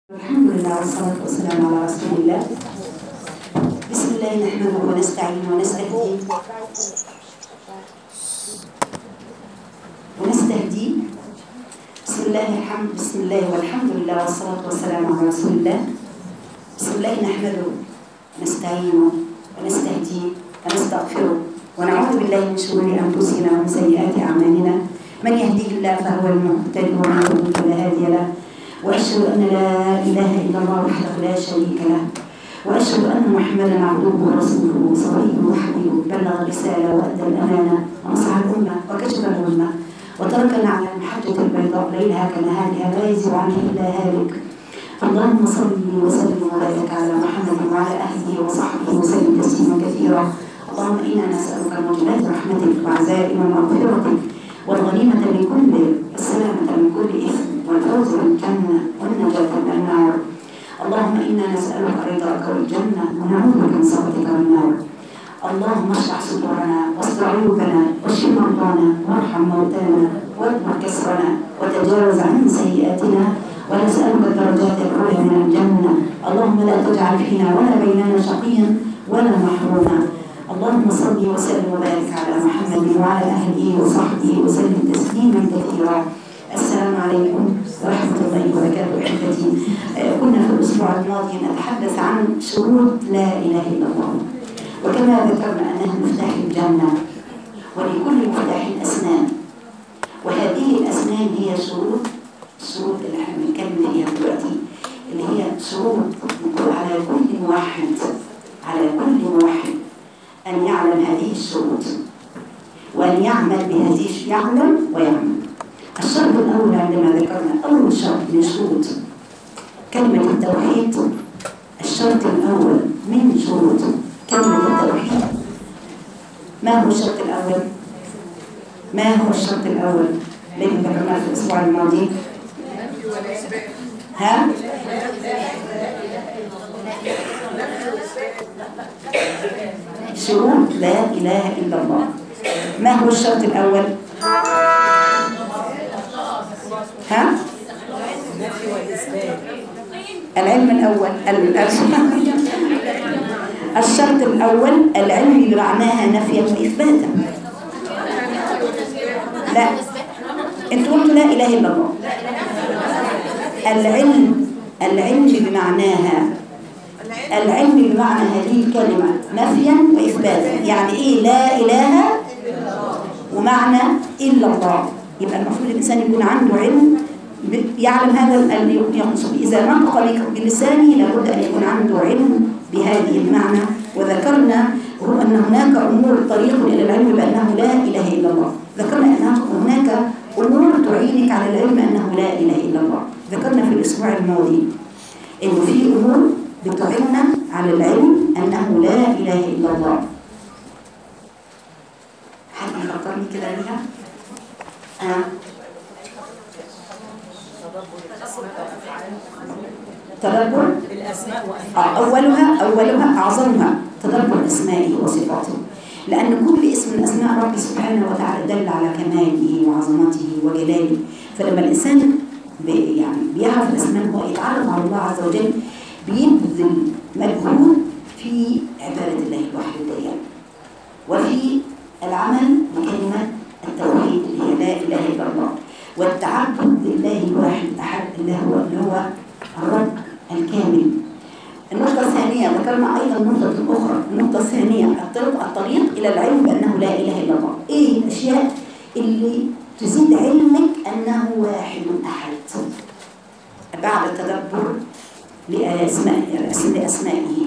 الحمد لله والصلاة والسلام على رسول الله. بسم الله نحمده ونستعين ونستهديه بسم الله والحمد لله والصلاة والسلام على رسول الله. بسم الله نحمده ونستعينه ونستهديه ونستغفره ونعوذ بالله من شرور أنفسنا ومن سيئات أعمالنا. من يهديه الله فهو المهتدي ومن يضلل فلا هادي له. وأشهد أن لا إله إلا الله وحده لا شريك له. وأشهد أن محمدا عبده ورسوله صفيه وحبيبه بلغ الرسالة وأدى الأمانة ونصح الأمة وكشف الأمة وتركنا على المحجة البيضاء ليلها كنهارها لا يزيغ عنها إلا هالك. اللهم صل وسلم وبارك على محمد وعلى أهله وصحبه وسلم تسليما كثيرا. اللهم إنا نسألك موجبات رحمتك وعزائم مغفرتك والغنيمة من كل السلامة من كل إثم والفوز بالجنة والنجاة من النار. اللهم إنا نسألك رضاك والجنة ونعوذ بك من سخطك والنار. اللهم اشرح صدورنا واستر عيوبنا واشف مرضانا وارحم موتانا واكبر كسرنا وتجاوز عن سيئاتنا ونسألك الدرجات العلى من الجنة. اللهم لا تجعل فينا ولا بيننا شقيا ولا محروما. اللهم صل وسلم وبارك على محمد وعلى أهله وصحبه وسلم تسليما كثيرا. السلام عليكم ورحمة الله وبركاته. أحبتي، كنا في الأسبوع الماضي نتحدث عن شروط لا إله إلا الله، وكما ذكرنا أنها مفتاح الجنة ولكل مفتاح أسنان، وهذه الأسنان هي الشروط اللي احنا بنتكلم فيها دلوقتي، اللي هي شروط على كل موحد أن يعلم هذه الشروط وأن يعمل بهذه يعلم ويعمل. الشرط الأول عندما ذكرنا أول شرط من شروط كلمة التوحيد، الشرط الأول من شروط كلمة التوحيد، ما هو الشرط الأول؟ الذي ذكرناه في الأسبوع الماضي؟ شروط لا إله إلا الله. ما هو الشرط الأول؟ العلم الأول الشرط الأول العلم بمعناها نفيا وإثباتا. لا، انتوا قلتوا لا إله إلا الله. العلم بمعنى هذه الكلمة نفيا وإثباتا. يعني إيه لا إله ومعنى إلا الله؟ يبقى المفروض الإنسان يكون عنده علم يعلم هذا يقصد. إذا نطق بلسانه لابد أن يكون عنده علم بهذه المعنى. وذكرنا أن هناك أمور طريق إلى العلم بأنه لا إله إلا الله. ذكرنا أن هناك أمور تعينك على العلم أنه لا إله إلا الله. ذكرنا في الأسبوع الماضي إنه في أمور بتعيننا على العلم أنه لا إله إلا الله. حد يفكرني كده بيها؟ تدبر الأسماء أولها أعظمها تدبر أسمائه وصفاته، لأن كل اسم من أسماء رب سبحانه وتعالى دل على كماله وعظمته وجلاله. فلما الإنسان بيعرف الأسماء هو يتعرف على الله عز وجل، بيبذل مجهود في عبادة الله الواحد الديان وفي العمل بكلمة التوحيد اللي هي لا إله إلا الله، والتعبد لله الواحد أحد اللي هو الرب الكامل. النقطة الثانية ذكرنا أيضا نقطة أخرى. النقطة الثانية الطريق إلى العلم بأنه لا إله إلا الله. إيه الأشياء اللي تزيد علمك أنه واحد أحد بعد التدبر لأسمائه؟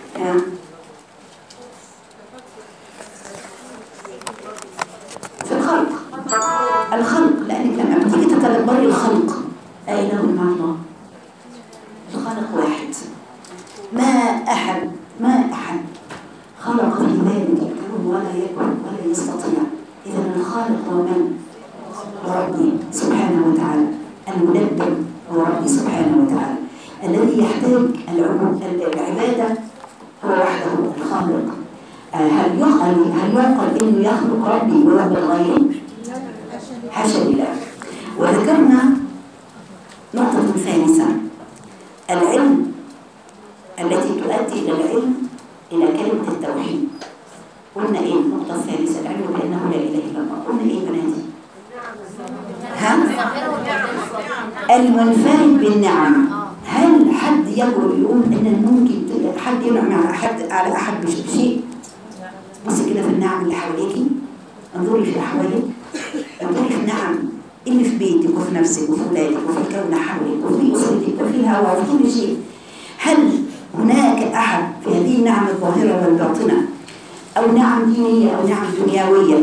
في الخلق، لأنك لما بتيجي تتدبري الخلق إله مع الله، الخالق واحد، ما أحد خلق في ذلك الكون ولا يكون ولا يستطيع. إذا الخالق هو من؟ ربي سبحانه وتعالى. المدبر هو ربي سبحانه وتعالى. الذي يحتاج العبادة هو وحده الخالق. هل يعقل إنه يخلق ربي ويعبد غيره؟ حاشا لله. وذكرنا نقطة ثالثة العلم التي تؤدي إلى العلم إلى كلمة التوحيد. قلنا إيه النقطة الثالثة؟ العلم بأنه لا إله إلا الله. قلنا إيه بناتي؟ ها؟ المنفرد بالنعم. هل حد يقول يقول إن ممكن حد ينعم على أحد بشيء؟ بصي كده في النعم اللي حواليكي، انظري في أحوالك، انظري في النعم اللي في بيتك وفي نفسك وفي ولادك وفي الكون حولك وفي أسرتك وفي الهواء وفي كل شيء. هل هناك أحد في هذه النعم الظاهرة والباطنة أو نعم دينية أو نعم دنيوية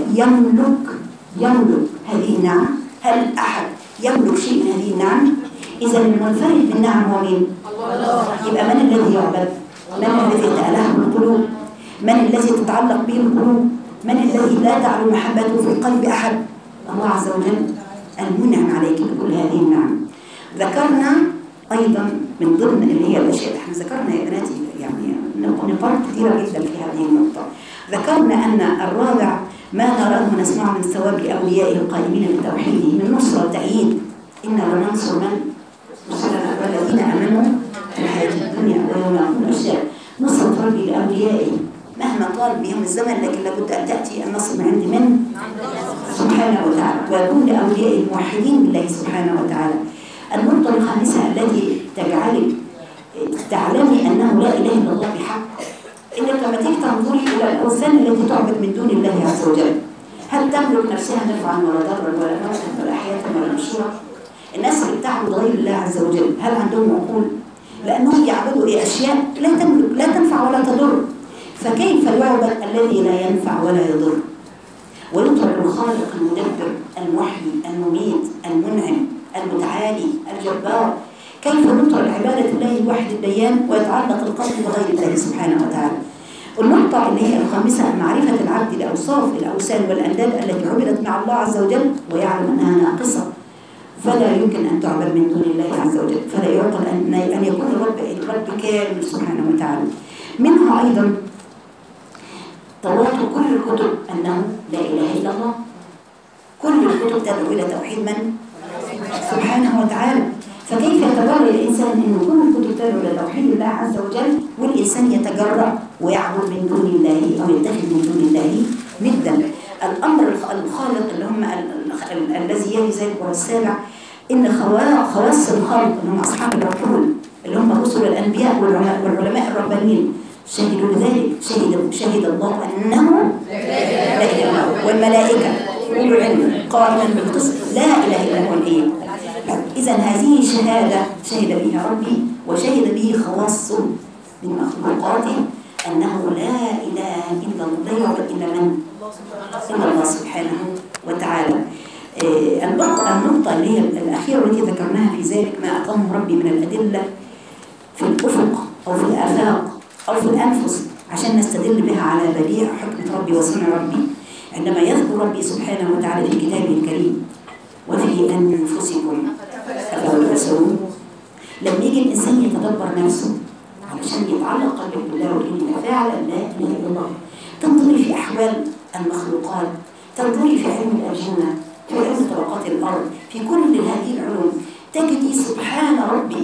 يملك هذه النعم؟ هل أحد يملك شيء من هذه النعم؟ إذا المنفرد بالنعم هو مين؟ الله. يبقى من الذي يعبد؟ من الذي تأله القلوب؟ من الذي تتعلق به القلوب؟ من الذي لا تعلو محبته في قلب أحد؟ الله عز وجل المنعم عليك بكل هذه النعم. ذكرنا أيضا من ضمن اللي هي الأشياء احنا ذكرنا يا بناتي يعني نقاط كثيرة جدا في هذه النقطة. ذكرنا أن الرابع ما نراه ونسمعه من ثواب أوليائه القائمين بتوحيده من نصرة وتأييد. إنا لننصر من رسلنا والذين آمنوا في الحياة الدنيا ويوم يقوم الأشهاد. نصرة ربي لأوليائه مهما طال بهم الزمن، لكن لابد أن تأتي النصر من عند من؟ سبحانه وتعالى، ويكون لأولياء الموحدين بالله سبحانه وتعالى. النقطة الخامسة التي تجعلك تعلمي أنه لا إله إلا الله بحق، إنك لما تيجي تنظري إلى الأوثان التي تعبد من دون الله عز وجل، هل تملك نفسها نفعا ولا ضرا ولا موتا ولا حياة ولا نشورا؟ الناس اللي بتعبد غير الله عز وجل هل عندهم عقول؟ لأنهم يعبدوا أشياء لا تملك لا تنفع ولا تضر، فكيف يعبد الذي لا ينفع ولا يضر؟ ويترك الخالق المدبر المحيي المميت المنعم المتعالي الجبار. كيف نترك عبادة الله الواحد الديان ويتعلق القلب بغير الله سبحانه وتعالى؟ النقطة اللي هي الخامسة معرفة العبد لأوصاف الأوثان والأنداد التي عبدت مع الله عز وجل ويعلم أنها ناقصة، فلا يمكن أن تعبد من دون الله عز وجل، فلا يعقل أن يكون الرب كامل سبحانه وتعالى. منها أيضا تواتر كل الكتب أنه لا إله إلا الله. كل الكتب تدعو إلى توحيد من؟ سبحانه وتعالى. فكيف يتجرأ الإنسان أن كل الكتب تدعو إلى توحيد الله عز وجل والإنسان يتجرأ ويعبد من دون الله أو يتخذ من دون الله ندا؟ الأمر الخالق اللي هم الذي يلي ذلك وهو السابع، إن خواص الخلق اللي هم أصحاب العقول اللي هم رسل الأنبياء والعلماء الربانيين شهدوا بذلك. شهد الله أنه لا إله إلا الله والملائكة أولو العلم قائما بالقسط لا إله إلا هو الإيه. إذا هذه شهادة شهد بها ربي وشهد به خواص من مخلوقاته أنه لا إله إلا الله، لا يعبد إلا من؟ إلا الله سبحانه وتعالى. النقطة اللي هي الأخيرة التي ذكرناها في ذلك ما أقامه ربي من الأدلة في الأفق أو في الآفاق أو في الأنفس عشان نستدل بها على بديع حكمة ربي وصنع ربي. عندما يذكر ربي سبحانه وتعالى في كتابه الكريم وفي أنفسكم أفلا تبصرون، لما يجي الإنسان يتدبر نفسه علشان يتعلق قلبه بالله وإن فعلا لا إله إلا الله، تنظري في أحوال المخلوقات، تنظري في علم الأجنة، في علم طبقات الأرض، في كل هذه العلوم تجدي سبحان ربي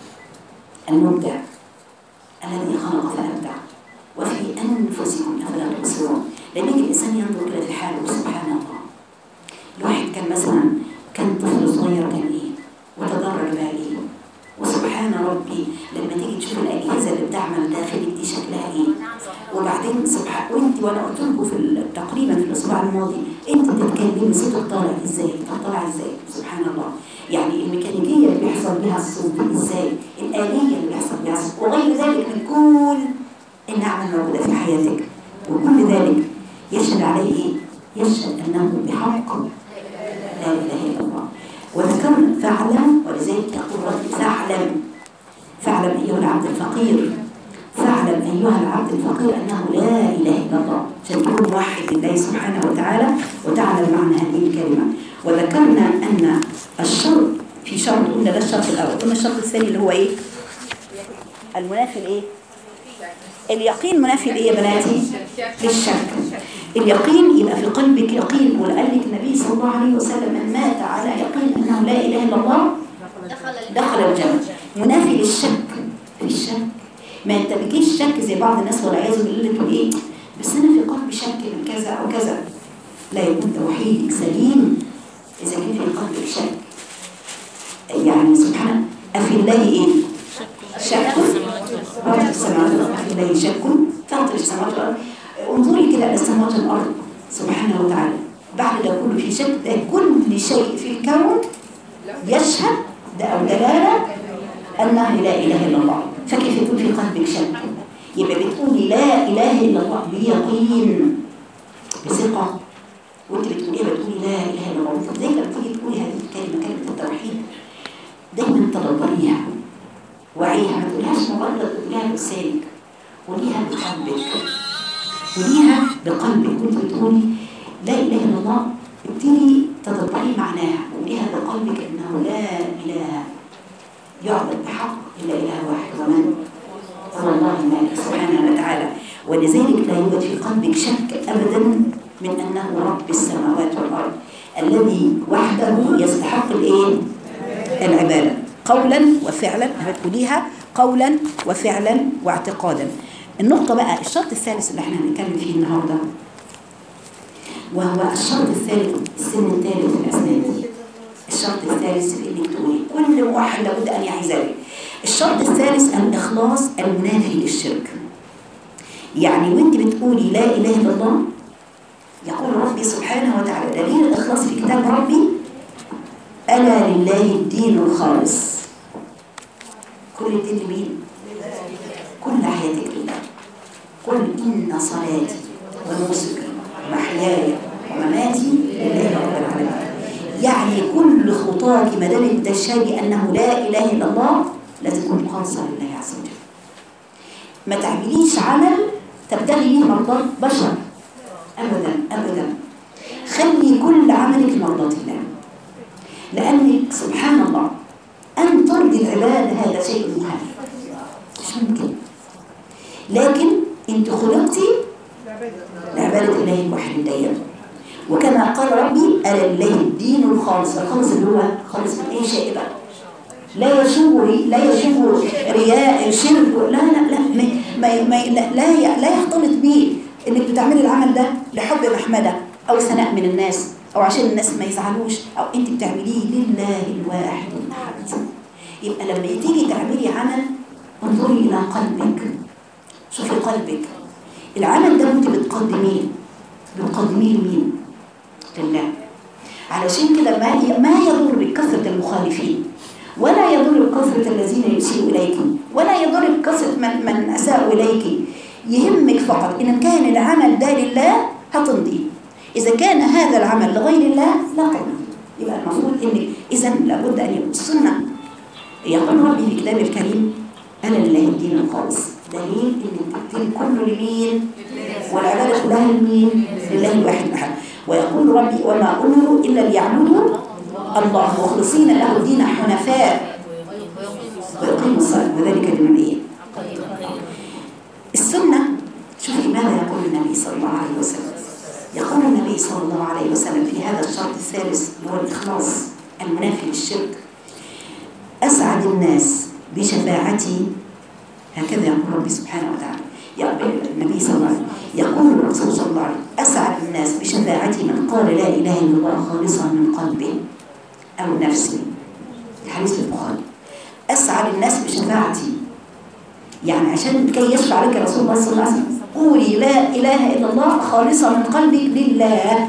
المبدع الذي خلق فأبدع. وفي أنفسكم أفلا تبصرون، لما يجي الإنسان ينظر كده في حاله سبحان الله. الواحد كان مثلا كان طفل صغير كان إيه وتدرج بقى إيه، وسبحان ربي لما تيجي تشوف الأجهزة اللي بتعمل داخلك دي شكلها إيه. وبعدين سبحان وانت وانا قلت لكم في تقريبا في الاسبوع الماضي انت بتتكلمي صوتك طالع ازاي، طالع ازاي سبحان الله. يعني الميكانيكيه اللي بيحصل بها الصوت ازاي، الاليه اللي بيحصل بها الصوت وغير ذلك من كل النعم الموجوده في حياتك. وكل ذلك يشهد عليه ايه؟ يشهد انه بحق لا اله الا الله. وذكرنا فاعلم، ولذلك يقول ربي فاعلم ايها العبد الفقير، فاعلم أيها العبد الفقير أنه لا إله إلا الله، عشان تكون موحد لله سبحانه وتعالى وتعلم معنى هذه الكلمة. وذكرنا أن الشرط في شرط، قلنا ده الشرط الأول، قلنا الشرط الثاني اللي هو إيه؟ المنافي لإيه؟ اليقين منافي لإيه يا بناتي؟ للشك. اليقين يبقى في قلبك يقين، وقال لك النبي صلى الله عليه وسلم من مات على يقين أنه لا إله إلا الله دخل الجنة. منافي للشك. في الشك ما انت بيجيش شك زي بعض الناس والعياذ بالله تقول ايه بس انا في قلبي شك من كذا او كذا. لا يكون توحيدك سليم اذا كان في قلبك شك. يعني سبحان افي الله ايه شك فاطر السماوات والارض، افي الله شك فاطر السماوات والارض. انظري كده السماوات والارض سبحانه وتعالى بعد ده كله في شك. ده كل شيء في الكون يشهد ده او دلاله انه لا اله الا الله. فكيف يكون في قلبك شك؟ يبقى بتقولي لا اله الا الله بيقين بثقه، وانت بتقوليها بتقولي لا اله الا الله. زي لما تيجي تقولي هذه الكلمه كلمه التوحيد دايما تدبريها وعيها، ما تقوليهاش مجرد تقوليها بلسانك، قوليها بقلبك، قوليها بقلبك. وانت بتقولي لا اله الا الله ابتدي تدبري معناها، قوليها بقلبك انه لا اله يعبد بحق الا اله واحد ومن هو الله المالك سبحانه وتعالى. ولذلك لا يوجد في قلبك شك ابدا من انه رب السماوات والارض الذي وحده يستحق الايه العباده قولا وفعلا. هتقوليها قولا وفعلا واعتقادا. النقطه بقى الشرط الثالث اللي احنا هنتكلم فيه النهارده وهو الشرط الثالث السن الثالث في الاسنان. الشرط الثالث في انك تقولي كل موحد لابد ان يعي ذلك. الشرط الثالث الاخلاص المنافي للشرك. يعني وانت بتقولي لا اله الا الله يقول ربي سبحانه وتعالى دليل الاخلاص في كتاب ربي الا لله الدين الخالص. كل الدين لمين؟ كل حياتك لله. قل ان صلاتي ونسكي ومحياي ومماتي لله رب العالمين. يعني كل خطاك ما دام انت شايف انه لا اله الا الله لازم تكون خالصه لله عز وجل. ما تعمليش عمل تبتغي به مرضات بشر ابدا ابدا. خلي كل عملك لمرضات الله، لانك سبحان الله ان ترضي العباد هذا شيء مهم مش ممكن. لكن انت خلقتي لعباده الله الوحيد الديان. وكما قال ربي ألا لله الدين الخالص. الخالص اللي هو خالص من أي شيء بقى لا يشوب رياء شرك لا لا لا لا يختلط به انك بتعملي العمل ده لحب محمده او ثناء من الناس او عشان الناس ما يزعلوش، او انت بتعمليه لله الواحد الاحد. يبقى لما تيجي تعملي عمل انظري الى قلبك، شوفي قلبك العمل ده انت بتقدميه لمين؟ لله. علشان كده ما يضر كثرة المخالفين ولا يضر كثرة الذين يسيئوا إليك ولا يضر كثرة من أساءوا إليك. يهمك فقط إن كان العمل ده لله هتمضي، إذا كان هذا العمل لغير الله لا تمضي. يبقى المفروض إنك إذا لابد أن يكون السنة. يقول ربي في كتاب الكريم ألا لله الدين الخالص. دليل إن الدين كله لمين؟ والعبادة كلها لمين؟ لله الواحد الأحد. ويقول ربي وما أمروا إلا ليعبدوا الله مخلصين له الدين حنفاء ويقيموا الصلاة وذلك لمن إيه؟ السنة. شوفي ماذا يقول النبي صلى الله عليه وسلم. يقول النبي صلى الله عليه وسلم في هذا الشرط الثالث هو الإخلاص المنافي للشرك أسعد الناس بشفاعتي. هكذا يقول ربي سبحانه وتعالى. النبي صلى الله عليه وسلم يقول الرسول صلى الله عليه وسلم أسعد الناس بشفاعتي من قال لا إله إلا الله خالصا من قلبه أو نفسه. الحديث البخاري. أسعد الناس بشفاعتي يعني عشان كي يشفع لك رسول الله صلى الله عليه وسلم قولي لا إله إلا الله خالصا من قلبك لله،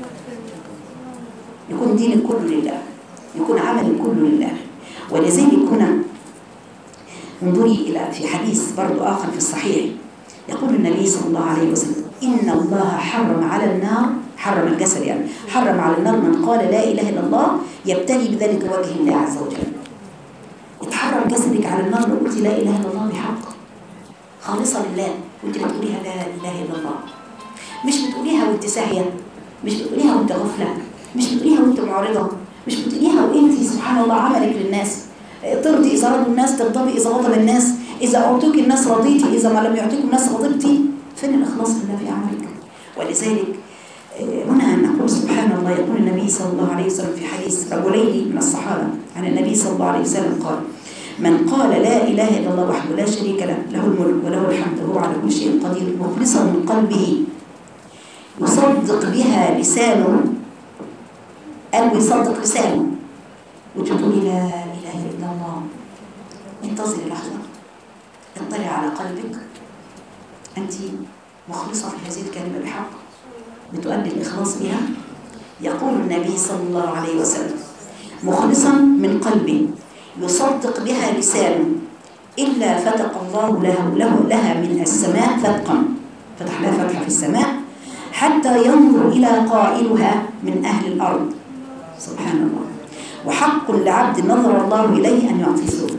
يكون دينك كله لله، يكون عملك كله لله. ولذلك كنا انظري إلى في حديث برضو آخر في الصحيح يقول النبي صلى الله عليه وسلم إن الله حرم على النار، حرم الجسد يعني، حرم على النار من قال لا إله إلا الله يبتغي بذلك وجه الله عز وجل. يتحرم جسدك على النار لو قلت لا إله إلا الله بحق خالصة لله وانت بتقوليها لا إله إلا الله. مش بتقوليها وانت ساهية، مش بتقوليها وانت غفلة، مش بتقوليها وانت معرضة، مش بتقوليها وانت سبحان الله عملك للناس ترضي إذا رضوا الناس، ترضي إذا غضب الناس، إذا أعطوك الناس رضيتي، إذا ما لم يعطيكم الناس غضبتي. فين الإخلاص لله في عملك؟ ولذلك هنا نقول سبحان الله. يقول النبي صلى الله عليه وسلم في حديث رجلين من الصحابة عن النبي صلى الله عليه وسلم قال من قال لا إله إلا الله وحده لا شريك له، له الملك وله الحمد وهو على كل شيء قدير، مخلصا من قلبه يصدق بها لسانه، قلبه يصدق لسانه، وتقولي لا إله إلا الله. انتظري لحظة، اطلعي على قلبك، أنت مخلصة في هذه الكلمة بحق، بتؤدي الإخلاص بها. يقول النبي صلى الله عليه وسلم: مخلصا من قلبه يصدق بها لسانه إلا فتق الله لها من السماء فتقا، فتح لها فتحة في السماء حتى ينظر إلى قائلها من أهل الأرض. سبحان الله. وحق لعبد نظر الله إليه أن يعطي سوء،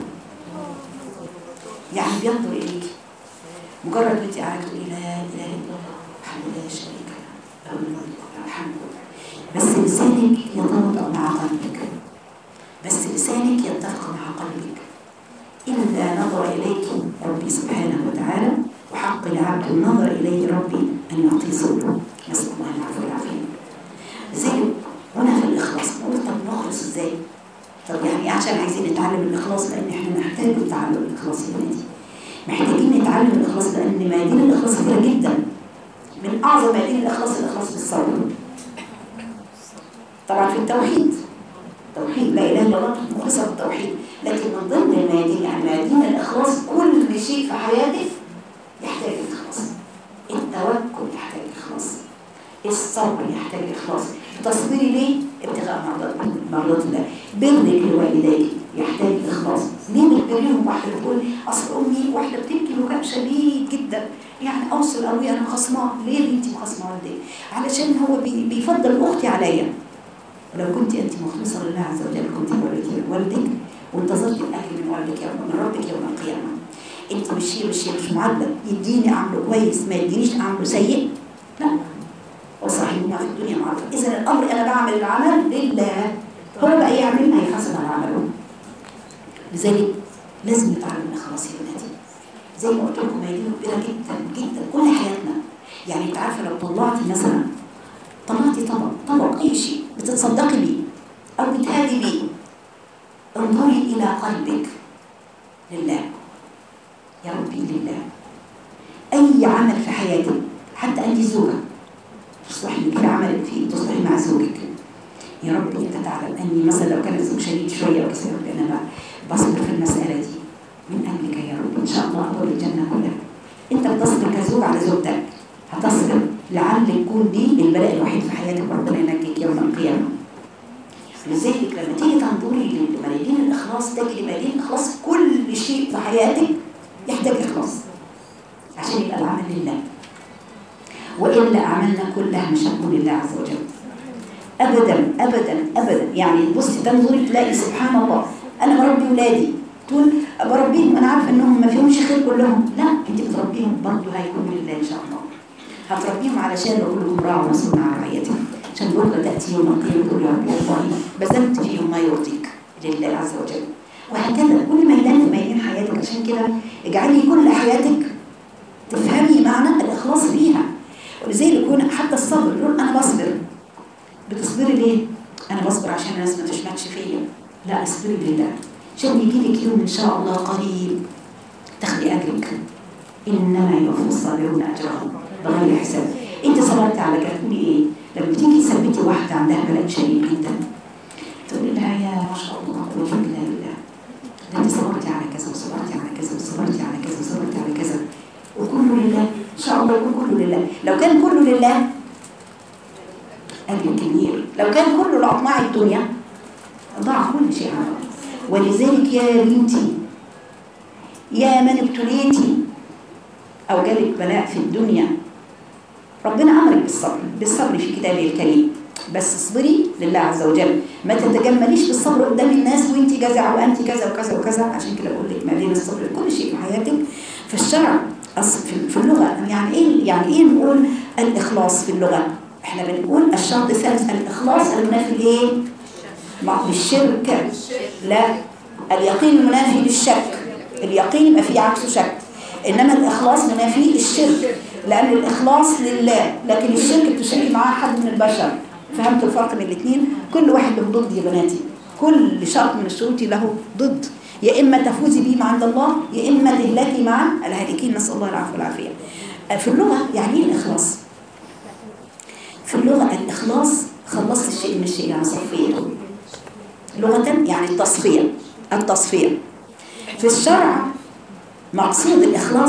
يعني بينظر إليك مجرد ما أنت قاعدة تقولي لا إله إلا الله وحده لا شريك له، له الملك وله الحمد، بس لسانك يتواطأ مع قلبك، بس لسانك يتفق مع قلبك. إلا نظر إليك ربي سبحانه وتعالى، وحق العبد النظر إليه ربي أن يعطي سوء. نسأل الله العفو والعافية. زي هنا في الإخلاص نقول طب نخلص إزاي؟ طب يعني عشان عايزين نتعلم الإخلاص، لأن إحنا نحتاج نتعلم الإخلاص يا بنتي، محتاجين نتعلم الإخلاص، لأن ميادين الإخلاص كتيرة جدا. من أعظم ميادين الإخلاص بالصبر. طبعا في التوحيد، توحيد لا إله إلا الله مخلصة بالتوحيد، لكن من ضمن الميادين يعني ميادين الإخلاص كل شيء في حياتك يحتاج الإخلاص. التوكل يحتاج إخلاص، الصبر يحتاج إخلاص. تصبري ليه؟ ابتغاء مرضات الله. برك لوالديك يحتاج إخلاص. ليه بتبريهم؟ واحدة بتقول أصل أمي واحدة بتبكي بكاء شديد جدا، يعني أوصل أبوي أنا خصماه. ليه يا بنتي مخصمة والديك؟ علشان هو بيفضل أختي عليا. ولو كنت أنت مخلصة لله عز وجل كنت بريتي والدك وانتظرت الأجر من والدك من ربك يوم القيامة. أنت مش معادلة، يديني أعمله كويس ما يدينيش أعمله سيء، لا. وصاحبهما في الدنيا معروف. إذا الأمر أنا بعمل العمل لله، هو بقى يعمل هيحاسب على عمله. لذلك لازم نتعلم الإخلاص يا بناتي. زي ما قلت لكم هي دي كبيرة جدا جدا كل حياتنا. يعني أنت عارفة لو طلعتي مثلا طبق أي شيء بتتصدقي بيه أو بتهادي بيه، انظري إلى قلبك لله، يا ربي لله. أي عمل في حياتك، حتى أنت زوجة تصلحي في عمل فيه تصلحي مع زوجك، يا ربي أنت تعلم أني مثلا لو كان الزوج شديد شوية أو كذا، أنا بصبر في المسألة دي من أجلك يا رب، إن شاء الله أدخل الجنة كلها. أنت بتصبر كزوج على زوجتك، هتصبر لعل يكون دي البلاء الوحيد في حياتك وربنا ينجيك يوم القيامة. لذلك لما تيجي تنظري لميادين الإخلاص تجري ميادين الإخلاص كل شيء في حياتك يحتاج إخلاص عشان يبقى العمل لله. وإلا أعمالنا كلها مش هتكون لله عز وجل أبدا أبدا أبدا. يعني بصي تنظري تلاقي سبحان الله أنا بربي ولادي، تقول بربيهم أنا عارفة إنهم ما فيهمش خير كلهم، لا أنت بتربيهم برضه هيكونوا لله إن شاء الله. هتربيهم علشان كلكم راع ومسؤول عن رعيتهم، عشان بكره تأتي يوم القيامة تقول يا رب والله بذلت فيهم ما يرضيك لله عز وجل. وهكذا كل ميدان في ميدان حياتك. عشان كده اجعلي كل حياتك تفهمي معنى الإخلاص فيها. ولذلك يكون حتى الصبر، يقول أنا بصبر. بتصبري ليه؟ أنا بصبر عشان الناس ما تشمتش فيا، لا اصبري لله عشان يجيلك يوم إن شاء الله قريب تاخدي أجرك. إنما يوفى الصابرون أجرهم بغير حساب. أنت صبرتي على كده تقولي إيه؟ لما تيجي تثبتي واحدة عندها بلاء شديد جدا تقولي لها يا ما شاء الله قوة إلا بالله، ده أنت صبرتي على كذا وصبرتي على كذا وصبرتي على كذا وصبرتي على كذا، وكله لله إن شاء الله يكون كله لله. لو كان كله لله أجر كبير، لو كان كله لأطماع الدنيا ضاع كل شيء عنه. ولذلك يا بنتي يا من ابتليتي أو جالك بلاء في الدنيا ربنا أمرك بالصبر في كتابه الكريم، بس اصبري لله عز وجل. ما تتجمليش بالصبر قدام الناس وانت جزعة وانت كذا وكذا وكذا. عشان كده بقول لك ما بين الصبر كل شيء في حياتك. في الشرع في اللغة يعني ايه نقول الإخلاص في اللغة؟ احنا بنقول الشرط الثالث الإخلاص المنافي لايه؟ للشرك. لا، اليقين المنافي للشك. اليقين يبقى فيه عكسه شك، إنما الإخلاص منافي الشرك، لأن الإخلاص لله، لكن الشرك بتشاركي معاه حد من البشر. فهمتوا الفرق بين الاثنين؟ كل واحد له ضد يا بناتي، كل شرط من الشروط له ضد. يا إما تفوزي به مع عند الله، يا إما تهلكي مع الهالكين، نسأل الله العفو والعافية. في اللغة يعني إيه الإخلاص؟ في اللغة الإخلاص خلصت الشيء من الشيء، يعني صفيته. لغة يعني التصفية، التصفية. في الشرع مقصود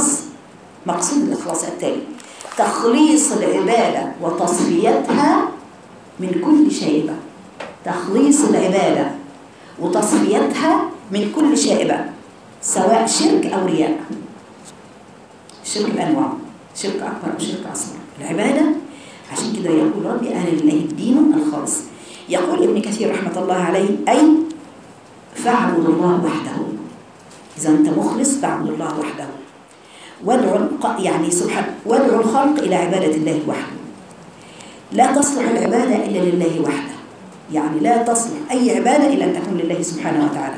الإخلاص التالي: تخليص العبادة وتصفيتها من كل شائبة. تخليص العبادة وتصفيتها من كل شائبة، سواء شرك أو رياء. الشرك الأنواع، شرك أكبر أو شرك أصغر. العبادة عشان كده يقول ربي أنا لله الدين الخالص. يقول ابن كثير رحمة الله عليه: أي فاعبد الله وحده. إذا أنت مخلص فاعبد الله وحده، يعني سبحانه، وادعو الخلق إلى عبادة الله وحده. لا تصلح العبادة إلا لله وحده، يعني لا تصلح أي عبادة إلا أن تكون لله سبحانه وتعالى.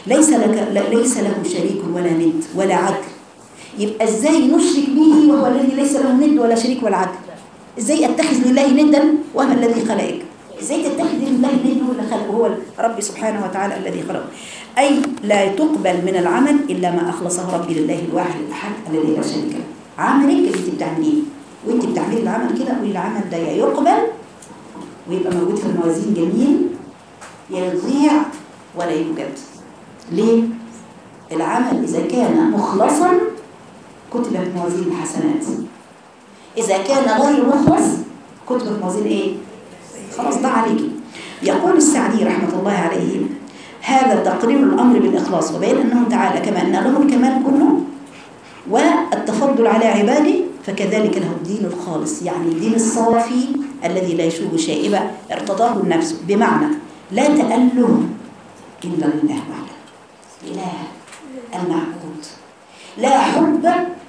ليس له شريك ولا ند ولا عدل. يبقى إزاي نشرك به وهو الذي ليس له ند ولا شريك ولا عدل؟ إزاي أتخذ لله ندا وهو الذي خلقك؟ إزاي تتخذ لله ند ولا خلقه؟ هو ربي سبحانه وتعالى الذي خلقه. أي لا تقبل من العمل إلا ما أخلصه ربي لله الواحد الأحد الذي لا شريك له. عملك اللي أنت بتعمليه وأنت بتعملي العمل كده، والعمل ده يقبل ويبقى موجود في الموازين جميل، يضيع ولا يوجد. ليه؟ العمل إذا كان مخلصا كتب في موازين الحسنات، إذا كان غير مخلص كتب في موازين إيه؟ خلاص ده عليكي. يقول السعدي رحمة الله عليه: هذا تقرير الأمر بالإخلاص، وبين أنه تعالى كما أن له الكمال كله والتفضل على عباده، فكذلك له الدين الخالص، يعني الدين الصافي الذي لا يشوب شائبة ارتضاه النفس، بمعنى لا تأله إلا لله وحده، إله المعبود، لا حب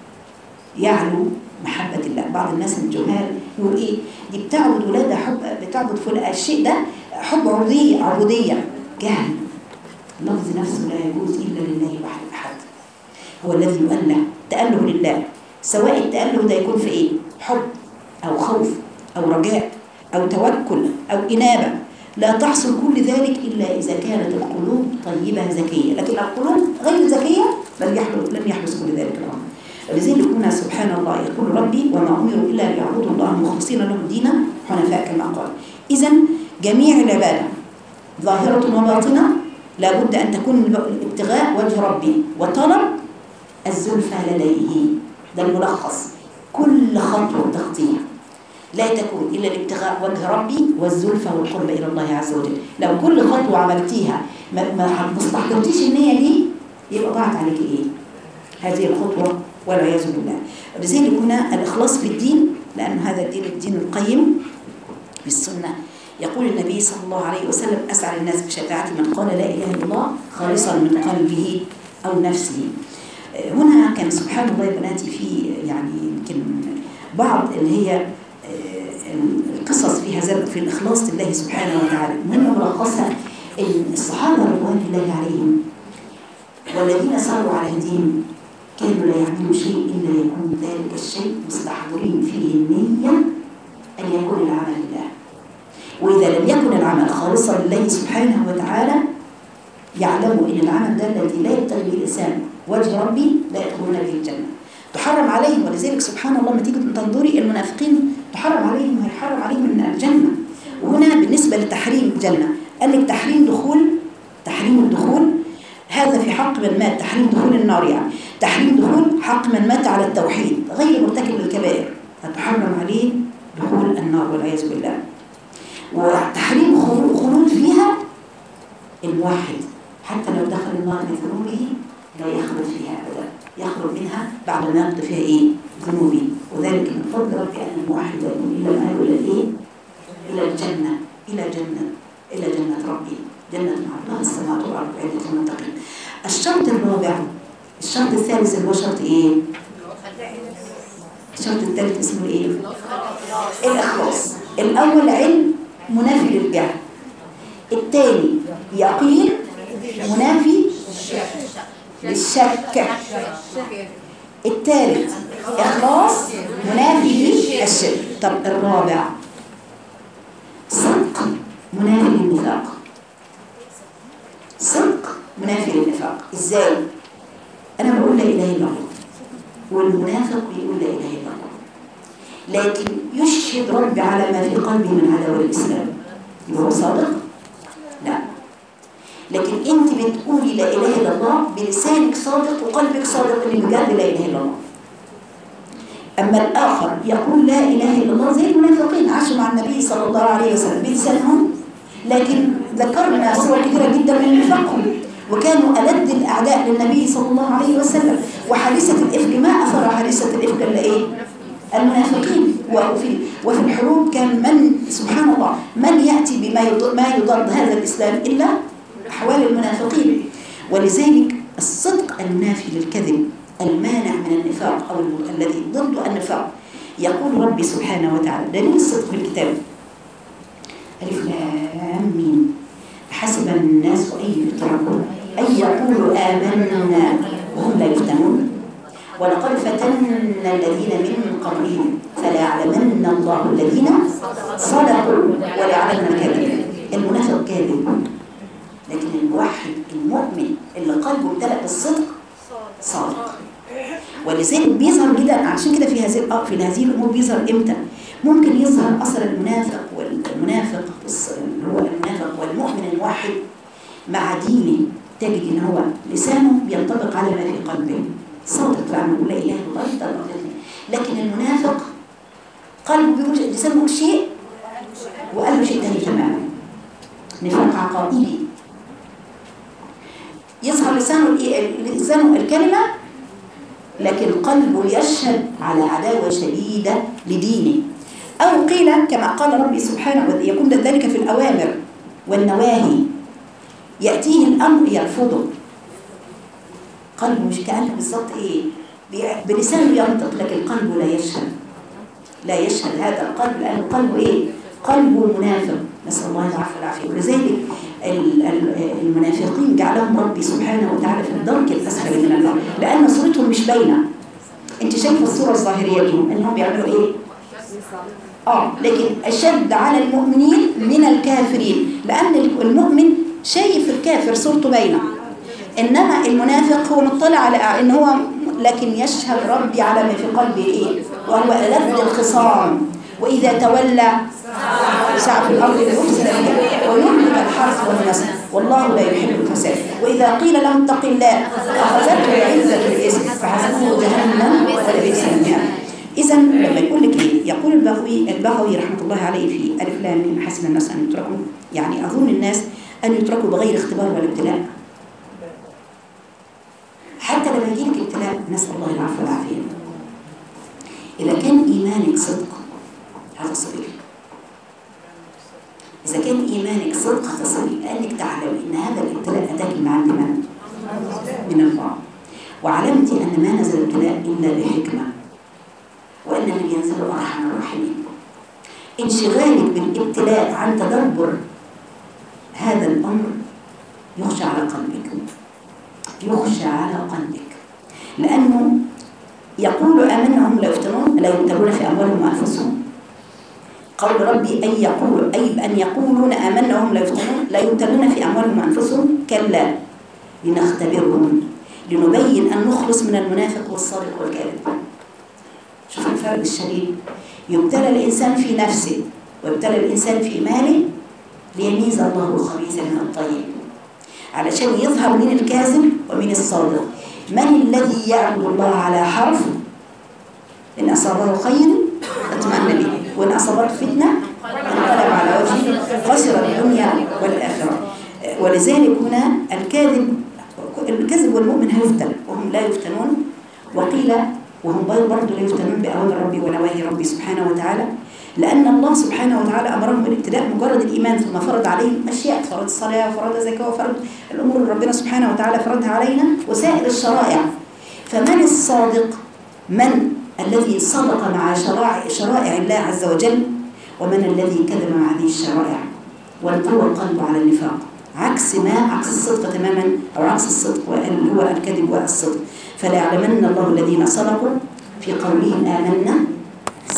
يعلو محبة الله. بعض الناس الجهال يقول إيه دي بتعبد ولادها حب، بتعبد الشيء ده حب عبودية. جهل. اللفظ نفسه لا يجوز إلا لله واحد أحد، هو الذي يؤله، تأله لله، سواء التأله ده يكون في إيه؟ حب أو خوف أو رجاء أو توكل أو إنابة. لا تحصل كل ذلك إلا إذا كانت القلوب طيبة زكية، لكن القلوب غير زكية لم يحدث كل ذلك الأمر. ولذلك هنا سبحان الله يقول ربي: وما أمروا إلا ليعبدوا الله مخلصين له الدين حنفاء كما قال. إذن جميع العبادة ظاهرة وباطنة لابد أن تكون ابتغاء وجه ربي وطلب الزلفى لديه. ده الملخص. كل خطوة تخطيها لا تكون إلا لابتغاء وجه ربي والزلفى والقرب إلى الله عز وجل. لو كل خطوة عملتيها ما استحضرتيش النية دي، يبقى ضاعت عليك إيه؟ هذه الخطوة والعياذ بالله. ولذلك هنا الإخلاص في الدين، لأن هذا الدين القيم بالسنة. يقول النبي صلى الله عليه وسلم: أسعد الناس بشفاعة من قال لا إله إلا الله خالصا من قلبه أو نفسه. هنا كان سبحان الله يا بناتي في يعني يمكن بعض اللي هي القصص في هذا في الإخلاص لله سبحانه وتعالى. المهم ملخصها إن الصحابة رضوان الله عليهم والذين ساروا على هديهم كانوا لا يعملوا شيء إلا يكون ذلك الشيء مستحضرين فيه النية أن يكون العمل لله. وإذا لم يكن العمل خالصا لله سبحانه وتعالى يعلموا إن العمل ده الذي لا يبتغي به الإنسان وجه ربي لا يدخلون به الجنة، تحرم عليهم. ولذلك سبحان الله لما تيجي تنظري المنافقين تحرم عليهم وهيحرم عليهم من الجنة. وهنا بالنسبة لتحريم الجنة قال لك تحريم الدخول هذا في حق من مات، تحريم دخول النار يعني تحريم دخول حق من مات على التوحيد غير مرتكب للكبائر، فتحرم عليه دخول النار والعياذ بالله. وتحريم خلود فيها الموحد حتى لو دخل النار بذنوبه لا يخلد فيها أبدا، يخرج منها بعد ما يقضي فيها إيه؟ ذنوبه. وذلك من فضل ربي أن الموحد يكون إلا ما يقول إيه؟ إلى جنة ربي، جنة عرضها السماوات والأرض عدة المتقين. الشرط الرابع، الشرط الثالث اللي هو شرط إيه؟ الشرط الثالث اسمه إيه؟ الإخلاص. الأول علم منافي للجهل، الثاني يقين منافي للشك، الثالث إخلاص منافي للشرك. طب الرابع صدق منافي للنفاق، صدق منافي للنفاق. النفاق. ازاي؟ انا بقول لا اله الا الله والمنافق بيقول لا اله الا الله، لكن يشهد ربي على ما في قلبه من عداوه الاسلام، يبقى هو صادق؟ لا. لكن انت بتقولي لا اله الا الله بلسانك صادق وقلبك صادق ان بجد لا اله الا الله. اما الاخر يقول لا اله الا الله زي المنافقين عاشوا مع النبي صلى الله عليه وسلم بلسانهم، لكن ذكرنا صور كثيره جدا من نفاقهم، وكانوا ألد الأعداء للنبي صلى الله عليه وسلم. وحادثة الإفك ما أثر حادثة الإفك إلا إيه؟ المنافقين. وفي الحروب كان من سبحان الله من يأتي بما يضاد هذا الإسلام إلا أحوال المنافقين. ولذلك الصدق المنافي للكذب المانع من النفاق أو الذي ضد النفاق. يقول ربي سبحانه وتعالى دليل الصدق في الكتاب ألف لام ميم حسب الناس أن يقولوا آمنا وهم لا يفتنون ولقد فتنا الذين من قبلهم فليعلمن الله الذين صدقوا وليعلمن الكاذبين. المنافق كاذب، لكن الموحد المؤمن اللي قلبه امتلأ بالصدق صادق. ولذلك بيظهر جدا. عشان كده في هذه الامور بيظهر امتى؟ ممكن يظهر اثر المنافق والمنافق هو المنافق والمؤمن الموحد مع دينه، تجد ان هو لسانه بينطبق على ما في قلبه صادق فعلا يقول لا اله الا الله. لكن المنافق قلبه بيقول لسانه بيقول شيء وقلبه شيء ثاني تماما، نفاق عقائدي. يظهر لسانه الكلمه لكن قلبه يشهد على عداوه شديده لدينه. او قيل كما قال ربي سبحانه يكون ذلك في الاوامر والنواهي، يأتيه الأمر يرفضه، قلبه مش كأنه بالضبط إيه بلسانه ينطق لكن قلبه لا يشهد هذا القلب، لأنه قلبه إيه؟ قلبه منافق، نسأل الله العافية والعافية. ولذلك المنافقين جعلهم ربي سبحانه وتعالى في الدرك الأسفل من النار، لأن صورتهم مش باينة. أنت شايفة الصورة الظاهرية لهم إنهم بيعملوا إيه؟ لكن أشد على المؤمنين من الكافرين، لأن المؤمن شايف الكافر صورته باينه، انما المنافق هو مطلع على ان هو لكن يشهد ربي على ما في قلبه ايه؟ وهو ألد الخصام، واذا تولى سعى في الارض ليفسد فيها ويهلك الحرث والنسل والله لا يحب الفساد. واذا قيل له اتق الله اخذته العزه بالاثم فحسبه جهنم ولبئس المهاد. اذا لما يقول لك ايه؟ يقول البغوي رحمه الله عليه في الف لام ميم حسب الناس ان يتركوا، يعني اظن الناس أن يتركوا بغير اختبار ولا ابتلاء. حتى لما يجيلك ابتلاء نسأل الله العفو والعافية، إذا كان إيمانك صدق هتصبري. إذا كان إيمانك صدق هتصبري، لأنك تعلمي أن هذا الابتلاء أتاك من عند من؟ من الله. وعلمتي أن ما نزل الابتلاء إلا بحكمة، وأن من ينزل أرحم الراحمين. انشغالك بالابتلاء عن تدبر هذا الأمر يخشى على قلبك، لأنه يقول آمنهم لا يفتنون في أموالهم وأنفسهم. قول ربي أن يقولون آمنهم لا يفتنون في أموالهم وأنفسهم، كلا لنختبرهم لنبين أن نخلص من المنافق والصادق والكاذب. شوف الفرق الشديد، يبتلى الإنسان في نفسه ويبتلى الإنسان في ماله ليميز الله الخبيث من الطيب، علشان يظهر من الكاذب ومن الصادق. من الذي يعبد الله على حرف؟ إن أصابه خير اطمأن به، وإن أصابته فتنة انقلب على وجهه خسر الدنيا والآخرة. ولذلك هنا الكذب والمؤمن هيفتن وهم لا يفتنون، وقيل وهم برضه لا يفتنون بأوامر ربي ونواهي ربي سبحانه وتعالى، لأن الله سبحانه وتعالى أمرهم بالابتداء مجرد الإيمان، ثم فرض عليهم أشياء، فرض الصلاة وفرض الزكاة وفرض الأمور اللي ربنا سبحانه وتعالى فرضها علينا وسائر الشرائع. فمن الصادق؟ من الذي صدق مع شرائع الله عز وجل، ومن الذي كذب مع هذه الشرائع وانطوى قلبه على النفاق، عكس الصدق تماما، أو عكس الصدق اللي هو الكذب والصدق. فليعلمن الله الذين صدقوا في قولهم آمنا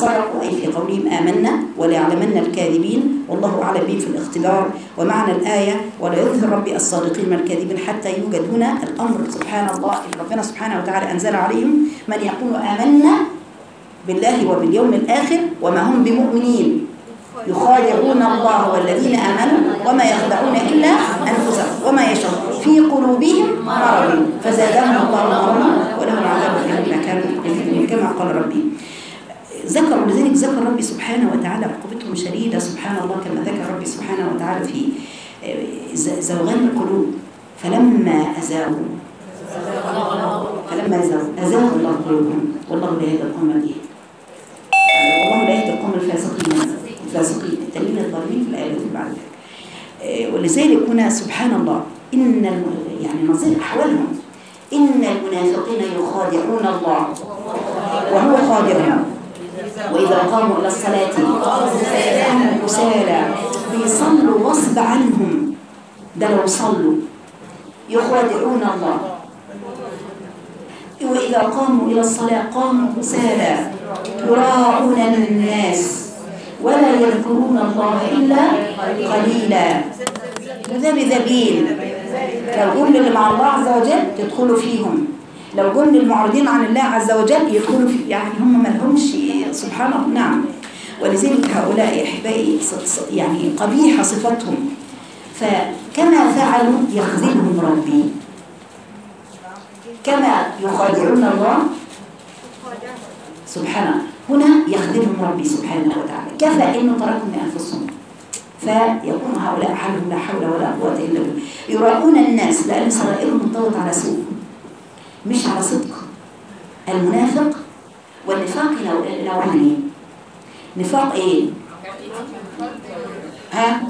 صدقوا أي في قولهم آمنا وليعلمن الكاذبين والله أعلم بهم في الاختبار. ومعنى الآية ولا يظهر ربي الصادقين من الكاذبين حتى يوجد هنا الأمر سبحان الله ربنا سبحانه وتعالى أنزل عليهم من يقول آمنا بالله وباليوم الآخر وما هم بمؤمنين يخادعون الله والذين آمنوا وما يخدعون إلا أنفسهم وما يشعرون في قلوبهم مرض فزادهم الله مرضا ولهم عذاب أليم بما كانوا يكذبون كما قال ربي. ذكروا لذلك ذكر ربي سبحانه وتعالى عقوبتهم شديدة سبحان الله كما ذكر ربي سبحانه وتعالى في زوغان القلوب فلما أزاغوا أزاغ الله قلوبهم والله لا يهدي القوم والله لا يهدي القوم الفاسقين التالين الظالمين في الآية التي بعد ذلك. ولذلك هنا سبحان الله إن يعني نظير أحوالهم إن المنافقين يخادعون الله وهو خادعهم وإذا قاموا إلى الصلاة قاموا كسالى بيصلوا غصب عنهم ده لو صلوا يخادعون الله وإذا قاموا إلى الصلاة قاموا كسالى يراءون الناس ولا يذكرون الله إلا قليلا مذبذبين. لو جم اللي مع الله عز وجل يدخلوا فيهم لو جم المعرضين عن الله عز وجل يدخلوا في يعني هم ما لهمش سبحان الله. نعم ولذلك هؤلاء احبائي يعني قبيحه صفتهم فكما فعلوا يخذلهم ربي كما يخادعون الله سبحانه هنا يخذلهم ربي سبحانه وتعالى كفى انه تركهم لانفسهم فيكون هؤلاء حالهم لا حول ولا قوه الا بالله يراؤون الناس لان سرائرهم انطوت على سوء مش على صدق. المنافق والنفاق نوعين نفاق ايه ها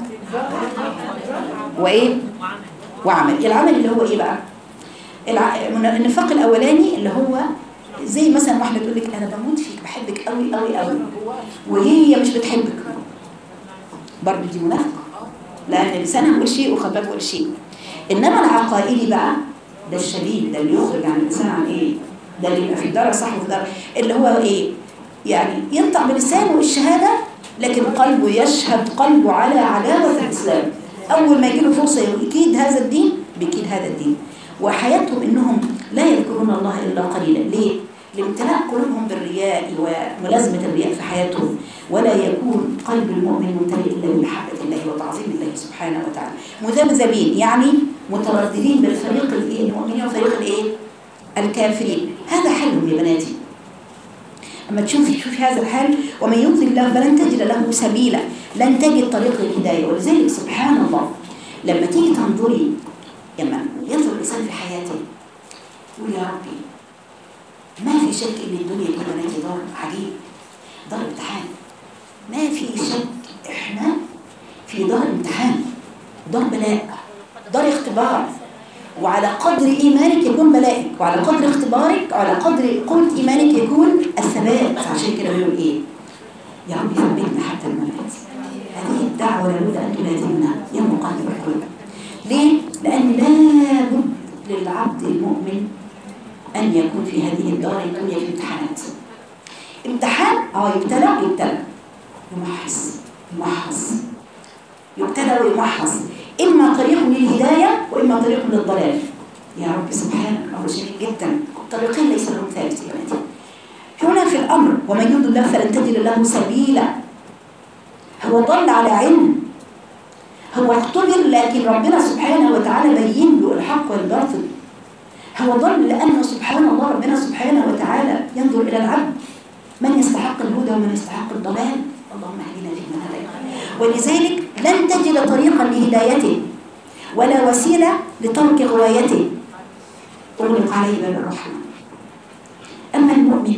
وايه وعمل. العمل اللي هو ايه بقى النفاق الاولاني اللي هو زي مثلا واحده تقول لك انا بموت فيك بحبك قوي قوي قوي وهي مش بتحبك برضه دي منافقه لان لسانها بيقول شيء وخبابها بيقول شيء. انما العقائدي بقى ده الشديد ده اللي يخرج عن الانسان عن ايه ده اللي يبقى في الدار صح وفي الدار اللي هو ايه يعني ينطق بلسانه الشهاده لكن قلبه يشهد قلبه على عداوه الاسلام. اول ما يجيله فرصه يكيد هذا الدين بيكيد هذا الدين. وحياتهم انهم لا يذكرون الله الا قليلا. ليه؟ لامتلاء قلوبهم بالرياء وملازمه الرياء في حياتهم ولا يكون قلب المؤمن ممتلئ الا بمحبه الله وتعظيم الله سبحانه وتعالى. مذبذبين يعني مترددين بالفريق المؤمنين وفريق الايه الكافرين. هذا حلهم يا بناتي. اما تشوفي هذا الحال ومن يضلل الله فلن تجد له سبيلا لن تجد طريق الهدايه. ولذلك سبحان الله لما تيجي تنظري لما ينظر الانسان في حياته يقول يا ربي ما في شك ان الدنيا دي بناتي دار عجيب دار امتحان. ما في شك احنا في دار امتحان دار بلاء دار اختبار وعلى قدر إيمانك يكون بلائك وعلى قدر اختبارك وعلى قدر قوة إيمانك يكون الثبات. عشان كده بيقول إيه يا رب ثبتنا حتى الممات. هذه الدعوة لابد أن تلازمنا يا مقلب القلوب. ليه؟ لأن لابد للعبد المؤمن أن يكون في هذه الدار الدنيا في امتحانات. امتحان يبتلى يمحص يبتلى ويمحص إما طريق للهداية وإما طريق للضلال. يا رب سبحانك أمر شديد جدا. الطريقين ليس لهم ثالث يا بناتي. هنا في الأمر ومن يضلل الله فلن تجد له سبيلا. هو ضل على علم هو اختبر لكن ربنا سبحانه وتعالى بين له الحق والباطل. هو ضل لأنه سبحان الله ربنا سبحانه وتعالى ينظر إلى العبد من يستحق الهدى ومن يستحق الضلال. اللهم اهدنا فيمن هديت. ولذلك لن تجد طريقا لهدايته ولا وسيلة لترك غوايته. أغلق عليه باب الرحمة. أما المؤمن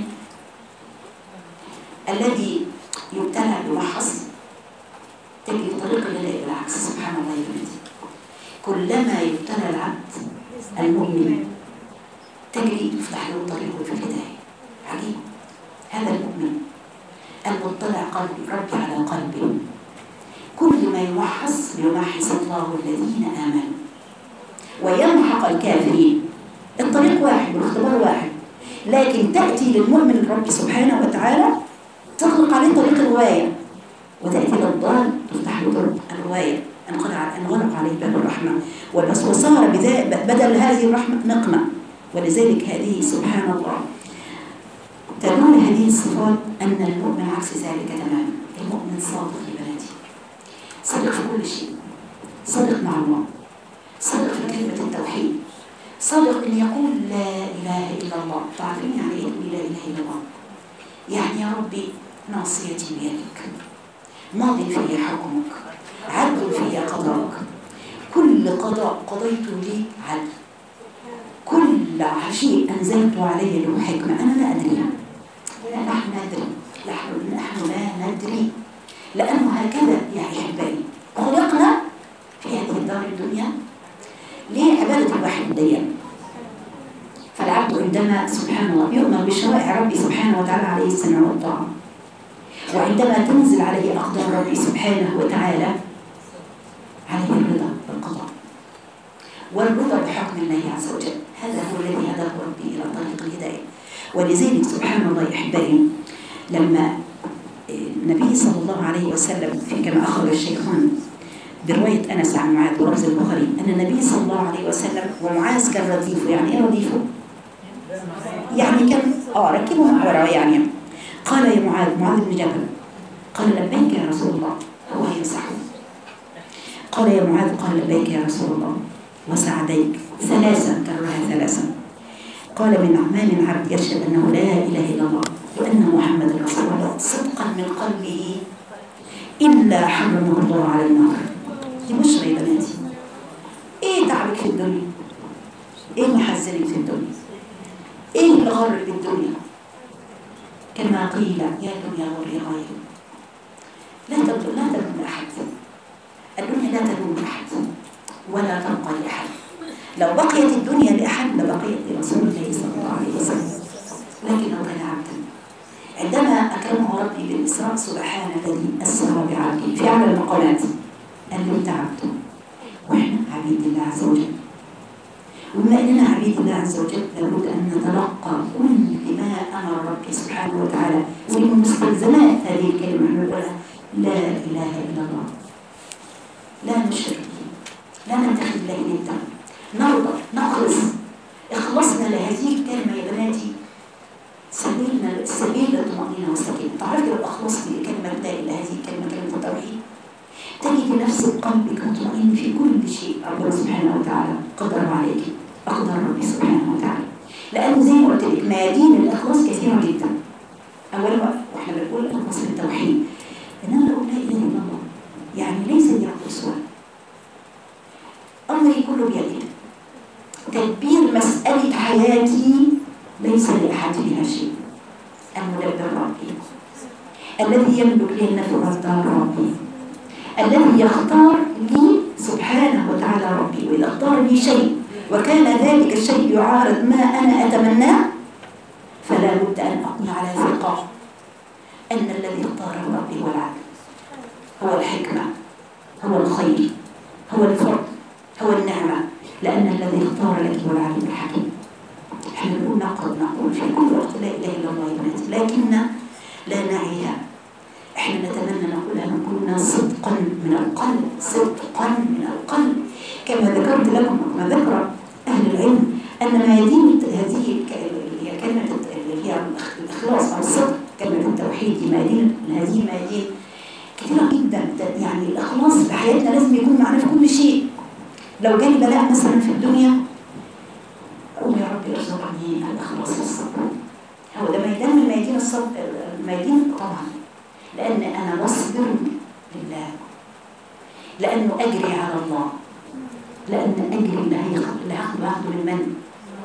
الذي يبتلى بمحص تجد طريق الهداية بالعكس. سبحان الله يا بنتي كلما يبتلى العبد المؤمن تجري تفتح له طريقه في الهداية. عجيب هذا المؤمن المطلع قلبي ربي على قلبه كل ما يمحص يمحص الله الذين آمنوا ويمحق الكافرين. الطريق واحد والاختبار واحد لكن تأتي للمؤمن الرب سبحانه وتعالى تغلق عليه طريق الغواية، وتأتي للضال تفتح له طرق الغواية، انغلق عليه باب الرحمة، وصار بدل هذه الرحمة نقمة. ولذلك هذه سبحان الله تدل هذه الصفات أن المؤمن عكس ذلك تماما. المؤمن صادق يا بناتي، صادق في كل شيء، صادق مع الله، صادق في كلمة التوحيد، صادق أن يقول لا إله إلا الله. تعرفين يعني إيه لا إله إلا الله؟ يعني يا ربي ناصيتي بيدك، ماض في حكمك، عدل في قضاءك، كل قضاء قضيته لي عدل، كل شيء أنزلت عليه له حكمة. أنا لا أدري، لا نحن ندري، نحن لا ندري، لأنه هكذا يا أحبائي خلقنا في هذه الدار الدنيا لعبادة الواحد الديان. فالعبد عندما سبحان الله يؤمر بشرائع ربي سبحانه وتعالى عليه السمع والطاعة، وعندما تنزل عليه أقدار ربي سبحانه وتعالى عليه الرضا بالقضاء والرضا بحكم الله عز وجل. هذا هو الذي هداه ربي إلى طريق الهداية. ولذلك سبحان الله يا أحبائي لما النبي صلى الله عليه وسلم في كما أخرج الشيخان برواية أنس عن معاذ ولفظ البخاري أن النبي صلى الله عليه وسلم ومعاذ كان رديفه. يعني إيه رديفه؟ يعني كان ركبه مع وراه. يعني قال يا معاذ بن جبل، قال لبيك يا رسول الله، هو يمسحه. قال يا معاذ، قال لبيك يا رسول الله وسعديك، ثلاثا كررها ثلاثا. قال ما من عبد يشهد أنه لا إله إلا الله وأن محمد رسول الله صدقا من قلبه إلا حرمه الله على النار. دي بشرى يا بناتي. إيه تعبك في الدنيا؟ إيه محزنك في الدنيا؟ إيه اللي غرك بالدنيا؟ كما قيل يا دنيا غري غيري، لا تدوم لأحد. الدنيا لا تدوم لأحد ولا تبقى لأحد. لو بقيت الدنيا لأحد لبقيت لرسول الله صلى الله عليه وسلم، لكن لو كان عبدا عندما أكرمه ربي بالإسراء سبحان الذي أسرى بعبده في أعلى المقامات قال له أنت عبد وإحنا عبيد الله عز وجل. وبما أننا عبيد الله عز وجل لابد أن نتلقى كل ما أمر ربي سبحانه وتعالى. ومن مستلزمات هذه الكلمة نقولها لا إله إلا الله، لا نشرك به، لا نتخذ له ندا، نرضى نخلص. إخلصنا لهذه الكلمة يا بناتي سبيل للطمأنينة والسكينة. تعرفي لو أخلصتي لكلمة لا إله، هذه الكلمة كلمة التوحيد، تجد نفسك قلبك مطمئن في كل شيء ربنا سبحانه وتعالى قدر عليك، أقدر ربي سبحانه وتعالى. لأن زي ما قلت لك ميادين الإخلاص كثيرة جدا. أولا وإحنا بنقول الإخلاص بالتوحيد، إن أنا أقول لا إله إلا الله يعني ليس لي عقل سؤال، أمري كله بيدي، تدبير مسألة حياتي ليس لأحد فيها شيء. المدبر ربي الذي يملك لي النفع والضر ربي، الذي يختار لي سبحانه وتعالى ربي. وإذا اختار لي شيء وكان ذلك الشيء يعارض ما أنا أتمناه فلا بد أن أكون على ثقة أن الذي اختاره ربي هو العدل، هو الحكمة، هو الخير، هو الفضل، هو النعمة، لأن الذي اختار لك هو العليم الحكيم. احنا نقول في كل وقت لا إله إلا الله يا بنات، لكن لا نعيها. احنا نتمنى نقولها نكون صدقا من القلب، صدقا من القلب، كما ذكرت لكم ما ذكر أهل العلم أن ميادين هذه هي كلمة اللي هي الإخلاص أو الصدق، كلمة التوحيد، ميادين هذه ميادين كثيرة جدا. يعني الإخلاص في حياتنا لازم يكون معنا في كل شيء. لو جالي بلاء مثلا في الدنيا أقول يا رب ارزقني الإخلاص والصبر. هو ده ميدان من ميادين الصبر، الميادين طبعا، لأن أنا بصبر لله، لأنه أجري على الله، لأن أجري اللي هاخده من من؟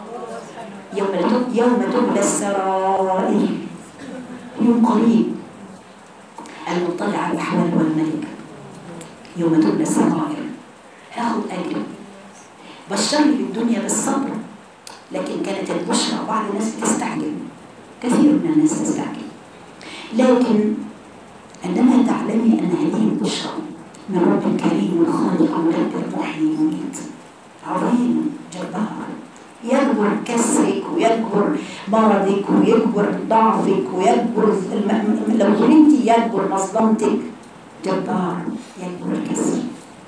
يوم تبلى السرائر، يوم قريب المطلع على الأحوال والملك، يوم تبلى السرائر هاخد أجري. بشرني في الدنيا بالصبر، لكن كانت البشرى بعض الناس بتستعجل، كثير من الناس تستعجل، لكن عندما تعلمي أن هذه البشرى من رب كريم خالق مدبر محيي مميت عظيم جبار، يجبر كسرك ويجبر مرضك ويكبر ضعفك ويكبر لو ظلمتي يكبر مظلمتك. جبار يكبر الكسر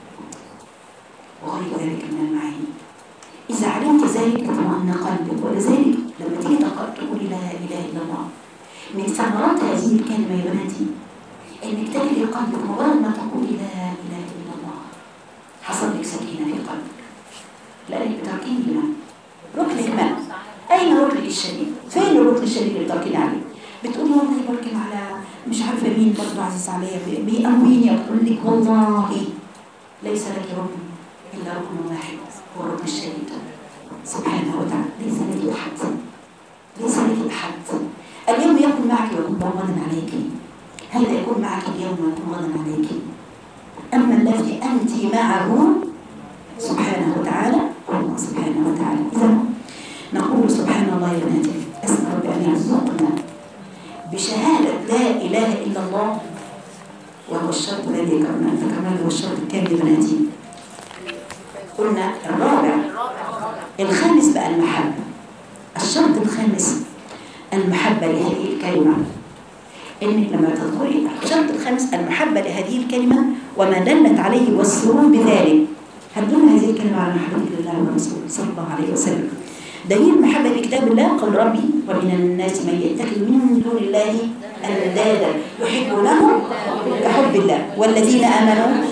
وغير ذلك من المعاني. إذا علمت ذلك اطمئن قلبك. ولذلك لما تيجي تقولي لا إله إلا الله، من ثمرات هذه الكلمة يا بناتي إنك تجري قلبك مجرد ما تقولي لا إله إلا الله حصل لك سكينة في قلبك. لأنك بتركين لمن؟ ركنك من؟ أين ركنك الشديد؟ فين الركن الشديد اللي بتركين عليه؟ بتقولي والله بركن على مش عارفة مين برضه عزيز عليا بيقويني. بتقول لك والله ليس لك ركن إلا ركن واحد هو الركن الشديد سبحانه وتعالى. ليس لك أحد، ليس لك أحد. اليوم يكون معك ويكون غدا عليك، هذا يكون معك اليوم ويكون غدا عليك. أما الذي أنت معه سبحانه وتعالى الله سبحانه وتعالى. إذا نقول سبحان الله يا بناتي، أسأل ربي أن يرزقنا بشهادة لا إله إلا الله، وهو الشرط الذي ذكرناه هو الشرط الكامل يا بناتي. قلنا الرابع. الخامس بقى المحبة. الشرط الخامس المحبة لهذه الكلمة. إنك لما تذكري الشرط الخامس المحبة لهذه الكلمة وما دلت عليه والسرور بذلك. هتدل هذه الكلمة على محبة الله ورسوله صلى الله عليه وسلم. دليل المحبة في كتاب الله قال ربي ومن الناس من يتخذ من دون الله أندادا يحبونهم كحب الله والذين آمنوا.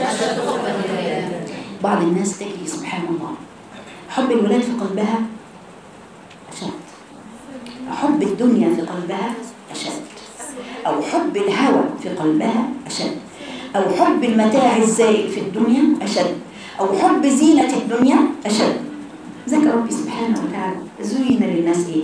بعض الناس تجري سبحان الله حب الولاد في قلبها أشد، حب الدنيا في قلبها أشد، أو حب الهوى في قلبها أشد، أو حب المتاع الزائد في الدنيا أشد، أو حب زينة الدنيا أشد. ذكر ربي سبحانه وتعالى زين للناس إيه؟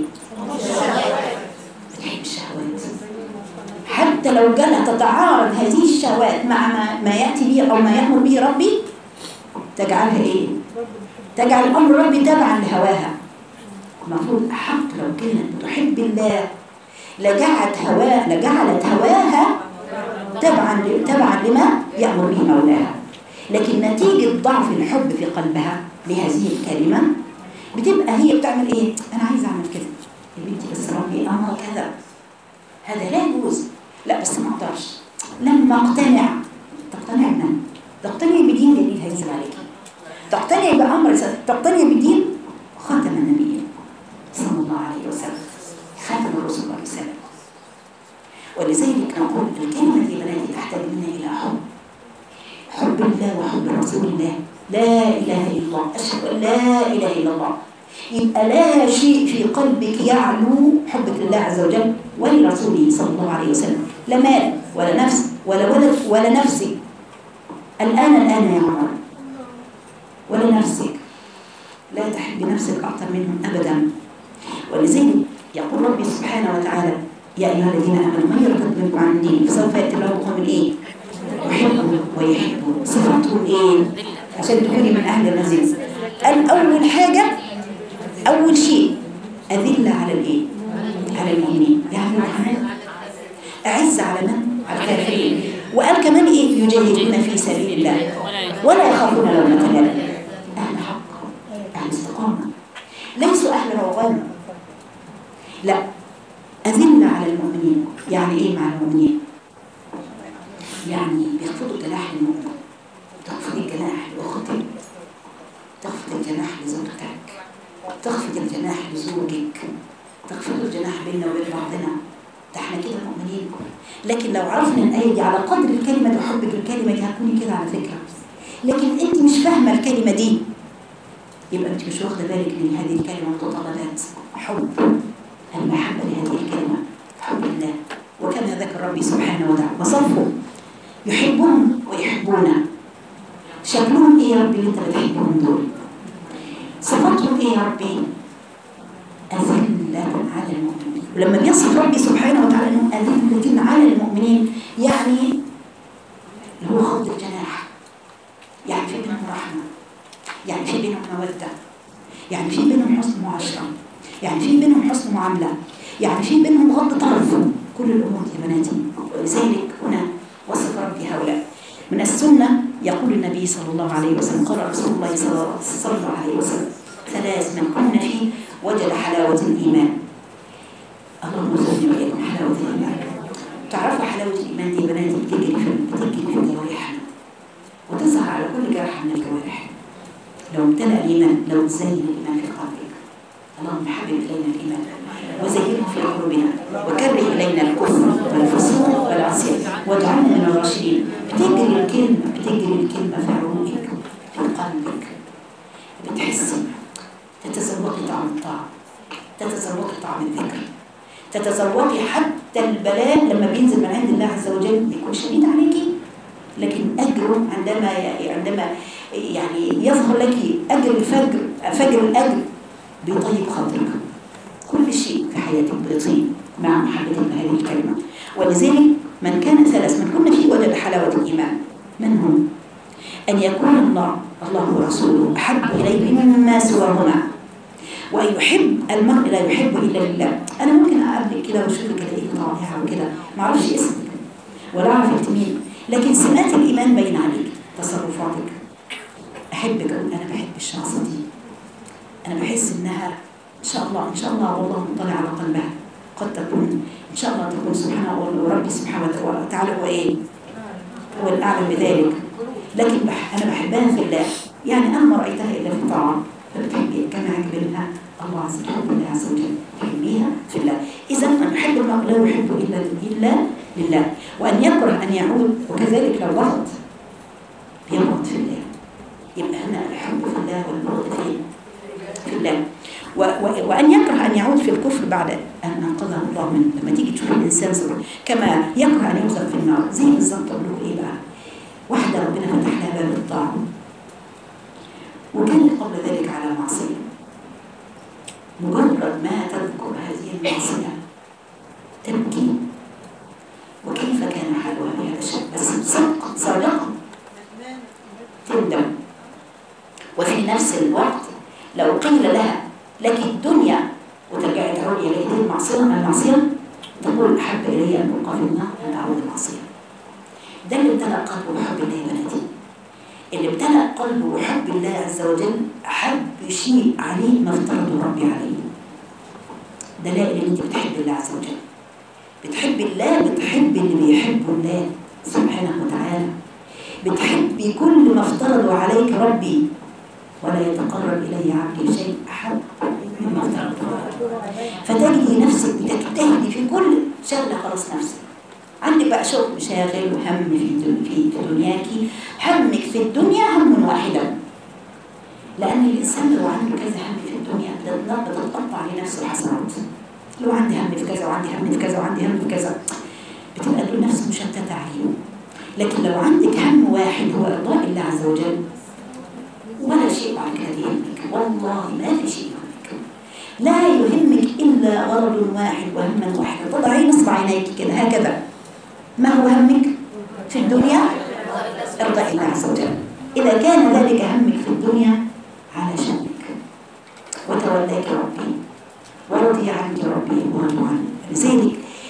بتحب الشهوات. حتى لو جالها تتعارض هذه الشهوات مع ما يأتي به أو ما يأمر به ربي تجعلها إيه؟ تجعل أمر ربي تبعا لهواها. المفروض حق لو كانت تحب الله لجعلت هواها تبعا لما يأمر به مولاها. لكن نتيجة ضعف الحب في قلبها لهذه الكلمة بتبقى هي بتعمل ايه؟ انا عايزه اعمل كده يا بنتي بس ربي امر كذا، هذا لا يجوز. لا بس ما اقدرش. لما اقتنع. تقتنع بمن؟ تقتنعي بدين دليل هينزل عليكي، تقتنعي بامر، تقتنعي بدين خاتم النبيين صلى الله عليه وسلم، خاتم الرسل والرسالة. ولذلك نقول الكلمه دي بناتي تحتاج منا الى حب الله وحب رسول الله. لا إله إلا الله، أشهد أن لا إله إلا الله. يبقى لا شيء في قلبك يعلو حبك لله عز وجل ولرسوله صلى الله عليه وسلم، لا مال ولا نفس ولا ولد ولا نفسك. الآن يا عمر ولا نفسك، لا تحب نفسك أكثر منهم أبدا. ولذلك يقول ربي سبحانه وتعالى يا أيها الذين آمنوا من يرتد منكم عن الدين فسوف يأتي الله بقوم إيه؟ يحبهم ويحبون. صفاتهم إيه؟ عشان تكوني من أهل الرزق. أول حاجة أول شيء أذلة على الإيه؟ على المؤمنين، يعني محمد أعز على من؟ على الكافرين. وقال كمان إيه؟ يجاهدون في سبيل الله ولا يخافون لومة لائم. أهل حق، أهل استقامة، ليسوا أهل روغان. لا، أذلة على المؤمنين. يعني إيه مع المؤمنين؟ يعني بيخفضوا جناح للمؤمن، تخفض الجناح لأختك، تخفض الجناح لزوجتك، تخفض الجناح لزوجك، تخفض الجناح بيننا وبين بعضنا. ده احنا كده مؤمنين. لكن لو عرفنا الآية دي على قدر الكلمة وحبك الكلمة دي هتكوني كده على فكرة. لكن انت مش فاهمة الكلمة دي يبقى انت مش واخدة بالك من هذه الكلمة متطلبات حب المحبة لهذه الكلمة، حب الله. وكما ذكر ربي سبحانه وتعالى وصفه يحبهم ويحبونه. شكلهم ايه يا ربي اللي انت بتحبهم دول؟ صفاتهم ايه يا ربي؟ أذلة على المؤمنين. ولما بيصف ربي سبحانه وتعالى انهم أذلة على المؤمنين يعني اللي هو خفض الجناح، يعني في بينهم رحمة، يعني في بينهم مودة، يعني في بينهم حسن معاشرة، يعني في بينهم حسن معاملة، يعني في بينهم غض طرف. كل الأمور يا بناتي. ولذلك هنا وصف ربي هؤلاء. من السنة يقول النبي صلى الله عليه وسلم قال رسول الله صلى الله عليه وسلم ثلاث من كن فيه وجد حلاوة الإيمان. يرزقني وإياكم حلاوة الإيمان. تعرفوا حلاوة الإيمان دي يا بناتي بتجري في جوارحنا وتظهر على كل جرح من الجوارح. لو امتلأ الإيمان، لو زين الإيمان في قلبك. اللهم حبب إلينا الإيمان وزينه في قلوبنا وكره إلينا الكفر والفسوق والعصيان واجعلنا من الراشدين. بتجري الكلمة في عروقك في قلبك، بتحسي، تتذوقي طعم الطاعة، تتذوقي طعم الذكر، تتذوقي حتى البلاء لما بينزل من عند الله عز وجل بيكون شديد عليكي، لكن أجره عندما يعني يظهر لك أجر الفجر، فجر الأجر بيطيب خاطرك. كل شيء في حياتك بيطيب مع محبة هذه الكلمة. ولذلك من كان ثلاث من كنا فيه وجد حلاوة الإيمان. من هم؟ أن يكون الله ورسوله أحب إليه مما سواهما، وأن يحب المرء لا يحب إلا لله. أنا ممكن أقابلك كده وأشوفك ألاقيك رائعة وكده، ما أعرفش اسمك ولا أعرف أنت مين، لكن سمات الإيمان باين عليك، تصرفاتك. أحبك، أقول أنا بحب الشخصة دي، أنا بحس إنها إن شاء الله والله مطلع على قلبها، قد تكون إن شاء الله تكون سبحانه وربي سبحانه وتعالى هو إيه؟ هو الأعلم بذلك، لكن أنا بحبها في الله. يعني أنا ما رأيتها إلا في الطاعة، فبتحبي كما عجبنها الله عز وجل، تحبيها في الله. إذا من يحب المرء لا يحب إلا لله، وأن يكره أن يعود، وكذلك لو ضغط بيبغض في الله. يبقى هنا الحب في الله والبغض في الله. وأن يكره أن يعود في الكفر بعد أن أنقذه الله منه. لما تيجي تشوف الإنسان صبر كما يكره أن يوصل في النار، زي بالظبط أقول إيه بقى؟ واحدة ربنا فتح لها باب الطاعة وكانت قبل ذلك على معصية، مجرد ما تذكر هذه المعصية تبكي، وكيف كان حالها بهذا الشيء، بس صادقة تندم. وفي نفس الوقت لو قيل لها لك الدنيا وترجعي تعودي إلى هذه المعصية تقول أحب إلي أن أبقى في النار أن أعود المعصية. ده اللي امتلأ قلبه بحب الله يا بناتي، اللي امتلأ قلبه بحب الله عز وجل أحب شيء عليه ما افترضه ربي عليه. دلائل ان انت بتحب الله عز وجل، بتحب الله، بتحب اللي بيحبه الله سبحانه وتعالى، بتحبي كل ما افترضه عليك ربي، ولا يتقرب إلي عبدي شيء أحب مما افترضه عليك. فتجدي نفسك بتجتهدي في كل شغلة. خلاص نفسك عندك بقى شغل مشاغل وهم في دنياكي، همك في الدنيا هم واحدا، لأن الإنسان لو عنده كذا هم في الدنيا بتتقطع لنفسه الحسنات. لو عندي هم في كذا وعندي هم في كذا وعندي هم في كذا بتبقى له نفس مشتتة عليه. لكن لو عندك هم واحد هو إرضاء الله عز وجل، ولا شيء بعد كده يهمك، والله ما في شيء يهمك، لا يهمك إلا غرض واحد وهما واحدا. تضعي نصب عينيك كده هكذا، ما هو همك في الدنيا؟ إرضاء الله عز وجل. إذا كان ذلك همك في الدنيا على شأنك وتولاك ربي ورضي عنك ربي ورضوا عنك. لذلك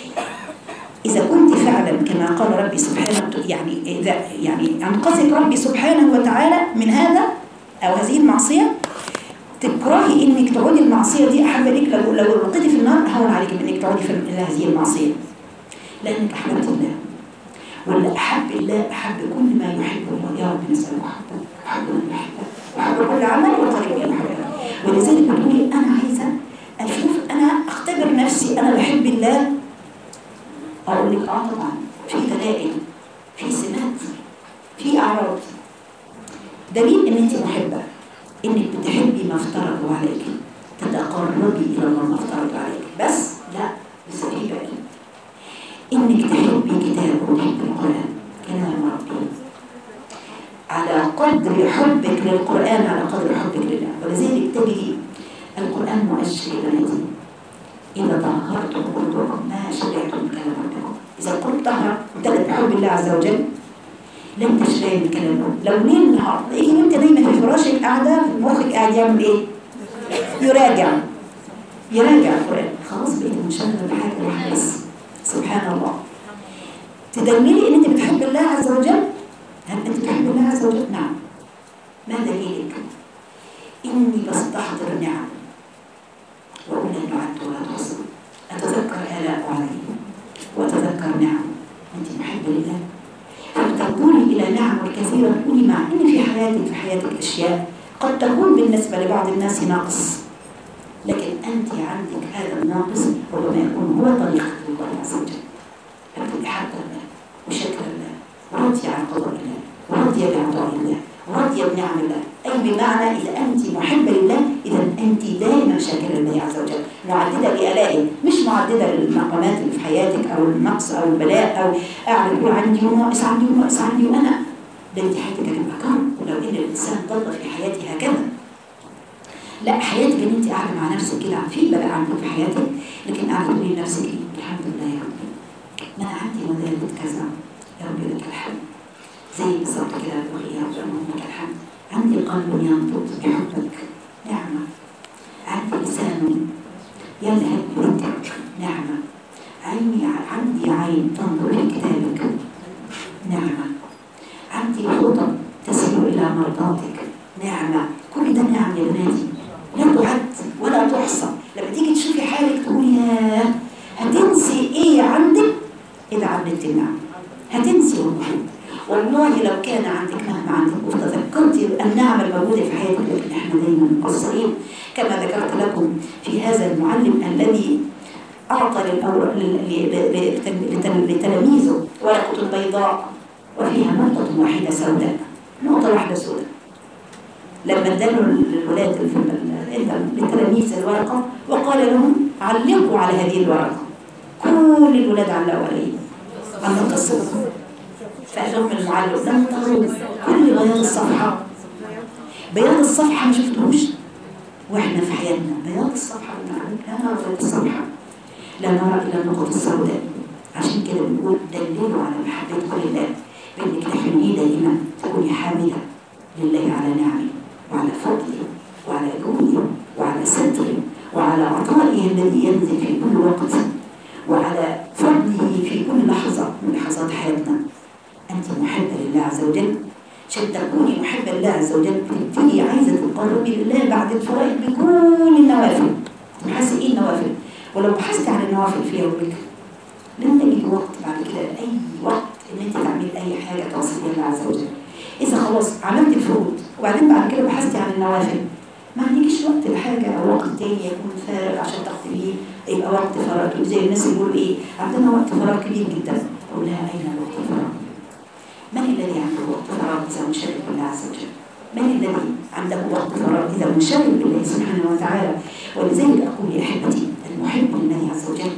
إذا كنت فعلا كما قال ربي سبحانه يعني أنقذك ربي سبحانه وتعالى من هذا أو هذه المعصية، تكرهي إنك تعودي المعصية دي أحب لك. لو لقيتي في النار هون عليك إنك تعودي في هذه المعصية، لأنك أحببت الله، ولا أحب الله أحب كل ما يحبه الله. يا رب نسأل محبه، أحب من يحبه وأحب كل عمل وطريق يحبه. ولذلك بتقولي أنا عايزة أشوف، أنا أختبر نفسي أنا بحب الله. أقول لك طبعا في دلائل، في سمات، في أعراض. دليل إن أنت محبة، إنك بتحبي ما افترضوا عليك، تتقربي إلى الله ما افترضوا عليك. بس لا، لسه في بقى إنك تحبي كتابه وتحبي القرآن كلام ربي، على قدر حبك للقرآن على قدر حبك لله. ولذلك تجدي القرآن مؤشر يا بناتي، إذا طهرتم قلوبكم ما شبعتم من كلام ربكم. إذا القلب طهر امتلأت بحب الله عز وجل لم تشبعي من كلام ربكم. لو ليل نهار تلاقيه وانت نايمة في فراشك قاعدة في مخك قاعد يعمل إيه؟ يراجع القرآن. خلاص بقيت منشغلة بحاجة واحدة بس. سبحان الله. تدللي ان انت بتحب الله عز وجل. هل انت تحب الله عز وجل؟ نعم. ما دليلك؟ اني بستحضر نعم واقول ان عدت ولا تحصى، اتذكر الاء نعم. أنت محبة لله، فتنظري إلى نعم الكثيرة تقولي مع إن في حياتك أشياء قد تكون بالنسبة لبعض الناس ناقص، لكن أنت عندك هذا الناقص ربما يكون هو طريقة الله عز وجل. أنت حتى الله وشكر الله وراضية عن قضاء الله وراضية بعطاء الله وراضية بنعم الله، أي بمعنى إذا أنت محبة لله إذا أنت دائما شاكرة لله عز وجل، معددة لآلائه، مش معددة للمقامات اللي في حياتك أو النقص أو البلاء أو أعمل يقول عندي وناقص عندي وناقص عندي وأنا. ده أنت حياتك هتبقى كرم لو إن الإنسان ضل في حياته هكذا. لا، حياتك ان انت قاعده مع نفسك كده، في بلاء عندك في حياتك لكن قاعده تقولي لنفسك ايه؟ الحمد لله يا ربي، ما انا عندي مدارة كذا يا ربي لك الحمد. زي بالظبط كده تقولي يا رب لك الحمد، عندي قلب ينطق بحبك نعمه، عندي لسان يلهب بذكرك نعمه، عندي عين تنظر في كتابك نعمه، عندي خطب تسير الى مرضاتك نعمه. كل ده نعم يا بناتي لا تعد ولا تحصى. لما تيجي تشوفي حالك تقولي ياه، هتنسي ايه عندك اذا عملت النعم، هتنسي والله لو كان عندك مهما عندك وتذكرتي النعم الموجوده في حياتك، لكن احنا دايما مقصرين كما ذكرت لكم في هذا المعلم الذي اعطى لتلاميذه ورقه بيضاء وفيها نقطه واحده سوداء، نقطه واحده سوداء. لما ادالوا الولاد للتلاميذ الورقه وقال لهم علقوا على هذه الورقه، كل الولاد علقوا عليه على النقطه السوداء. فقال لهم المعلم لم تروا كل بياض الصفحه، بياض الصفحه ما شفتوش واحنا في حياتنا، بياض الصفحه لا نرى بياض الصفحه، لا نرى الا النقط السوداء. عشان كده بنقول دللوا على محبتكم لله بانك تحمليه دائما، تكوني حامده لله على نعمه وعلى فضله وعلى جوده وعلى ستره وعلى عطائه الذي ينزل في كل وقت وعلى فضله في كل لحظة من لحظات حياتنا. أنت محبة لله عز وجل، عشان تكوني محبة لله عز وجل تبتدي عايزة تقربي لله بعد الفرائض بكل النوافل. تبحثي إيه النوافل؟ ولو بحثت عن النوافل في يومك لن تجد وقت بعد كده أي وقت إن أنت تعملي أي حاجة توصلي لله عز وجل. إذا خلاص عملت الفروض وبعدين بعد كده بحثتي عن النوافل ما عندكيش وقت لحاجة أو وقت تاني يكون فارغ عشان تقضيه، يبقى وقت فراغ. زي الناس اللي بيقولوا إيه عندنا وقت فراغ كبير جدا، أقول لها أين الوقت الفراغ؟ من الذي عنده وقت فراغ إذا منشغل بالله عز وجل؟ من الذي عنده وقت فراغ إذا منشغل بالله سبحانه وتعالى؟ ولذلك أقول يا أحبتي المحب لله عز وجل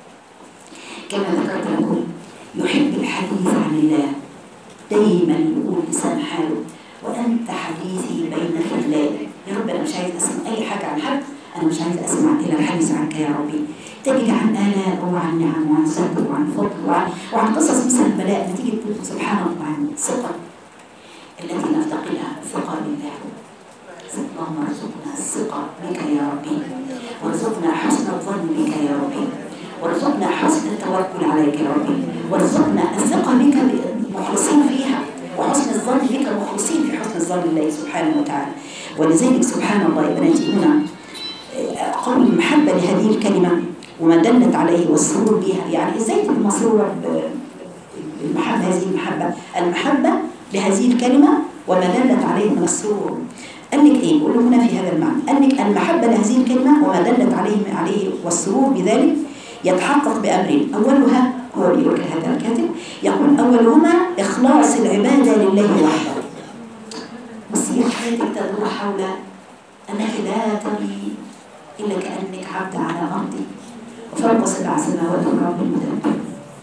كما ذكرت لكم يحب الحديث عن الله، دايما يقول لسان حاله وأنت حديثي بين خلال. يا رب أنا مش عايز أسمع أي حاجة عن حد، أنا مش عايز أسمع إلا الحديث عنك يا ربي. تجد عن آلاء وعن نعم وعن ستر وعن فضل وعن قصص مثل البلاء، نتيجة سبحان الله عن الثقة التي نفتقدها، الثقة بالله. اللهم ارزقنا الثقة بك يا ربي، وارزقنا حسن الظن بك يا ربي، وارزقنا حسن التوكل عليك يا ربي، وارزقنا الثقة بك مخلصين فيها، وحسن الظن بك مخلصين في حسن الظن بالله سبحانه وتعالى. ولذلك سبحان الله يا بناتي هنا قول المحبة لهذه الكلمة وما دلت عليه والسرور بها. يعني ازاي تبقى مسرورة بالمحبة، هذه المحبة لهذه الكلمة وما دلت عليه من السرور. قال لك ايه؟ قول هنا في هذا المعنى، قال لك المحبة لهذه الكلمة وما دلت عليه والسرور بذلك يتحقق بأمرين. أولها هو بيقول هذا الكاتب يقول أولهما إخلاص العبادة لله وحده. وسير حياتك تدور حول أنك لا تري إلا كأنك عبد على أرضي وفوق 7 سماوات الرب المدبر،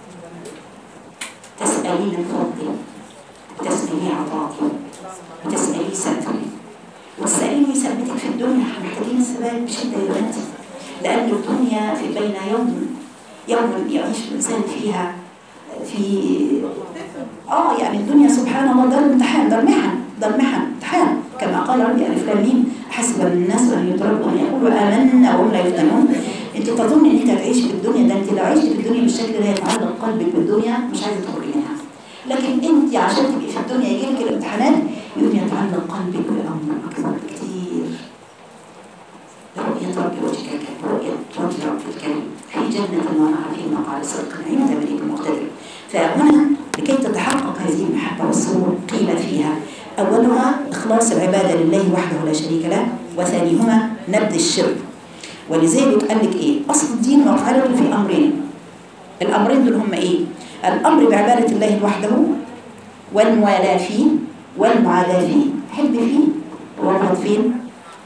تسألين الفضل وتسألي عطائي وتسألي ستري وتسألين يثبتك في الدنيا. محتاجين الثبات بشدة يا بناتي، لأن الدنيا في بين يوم يعيش الإنسان فيها في يعني الدنيا سبحان الله دار امتحان، دار محن امتحان، كما قال ربي ألف لام ميم حسب الناس أن يتركوا أن يقولوا آمنا وهم لا يفتنون. أنت تظن أن أنت هتعيش في الدنيا، ده أنت لو عشت في الدنيا بالشكل ده هيتعلق قلبك بالدنيا مش عايزة تخرجي منها. لكن أنت عشان تبقي في الدنيا يجيلك الامتحانات يقوم يتعلق قلبك بأمر أكبر بكتير، برؤية ربي وجهك، برؤية وجه ربي الكريم في جنة ونهر في مقعد صدق عند مليك مقتدر. فهنا لكي تتحقق هذه المحبة والسرور قيل فيها أولها إخلاص العبادة لله وحده لا شريك له، وثانيهما نبذ الشرك. ولذلك قال لك إيه؟ أصل الدين وقعته في أمرين. الأمرين دول هم إيه؟ الأمر بعبادة الله وحده، والموالاة فيه، والمعاداة فيه. حب فيه وابغض فين؟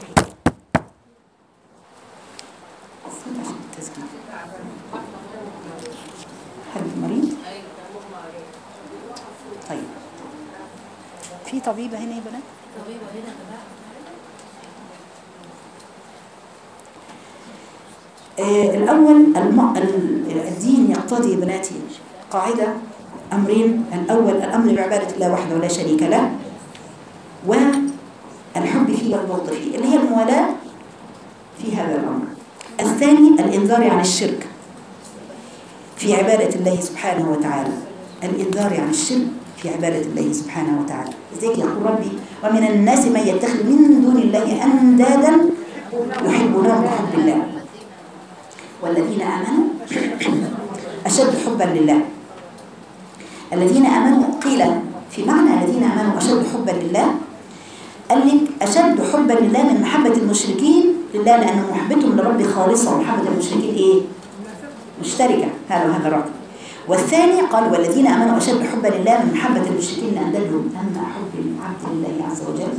حد مريض؟ طيب في طبيبة هنا يا بنات؟ طبيبة هنا. الأول الدين يقتضي بناتي قاعدة أمرين. الأول الأمر بعبادة الله وحده ولا شريك له، والحب فيه والبغض فيه اللي هي الموالاة في هذا الأمر. الثاني الإنذار عن الشرك في عبادة الله سبحانه وتعالى، الإنذار عن الشرك في عبادة الله سبحانه وتعالى. لذلك يقول ربي ومن الناس من يتخذ من دون الله أندادا يحبونهم بحب الله والذين آمنوا أشد حبا لله. الذين آمنوا قيل في معنى الذين آمنوا أشد حبا لله، قال لك أشد حبا لله من محبة المشركين لله، لأن محبتهم لرب خالصة، ومحبة المشركين إيه؟ مشتركة. هذا الرقم. والثاني قال والذين آمنوا أشد حبا لله من محبة المشركين لأندادهم. أما حب العبد لله عز وجل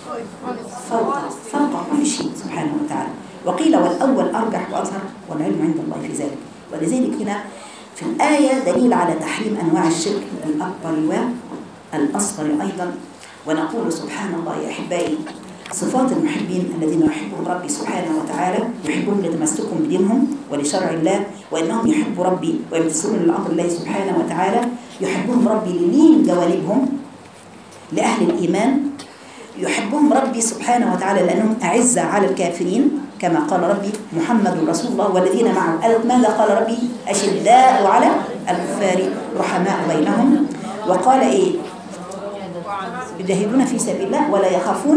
فوق كل شيء سبحانه وتعالى. وقيل والأول أرجح وأظهر والعلم عند الله في ذلك. ولذلك هنا في الآية دليل على تحريم أنواع الشرك الأكبر والأصغر أيضا. ونقول سبحان الله يا أحبائي صفات المحبين الذين يحبهم ربي سبحانه وتعالى، يحبون لتمسكهم بدينهم ولشرع الله، وإنهم يحبوا ربي ويمتثلون لأمر الله سبحانه وتعالى. يحبهم ربي للين جوانبهم لأهل الإيمان. يحبهم ربي سبحانه وتعالى لأنهم أعزة على الكافرين، كما قال ربي محمد رسول الله والذين معه. ماذا قال ربي؟ أشداء على الكفار رحماء بينهم. وقال إيه؟ يجاهدون في سبيل الله ولا يخافون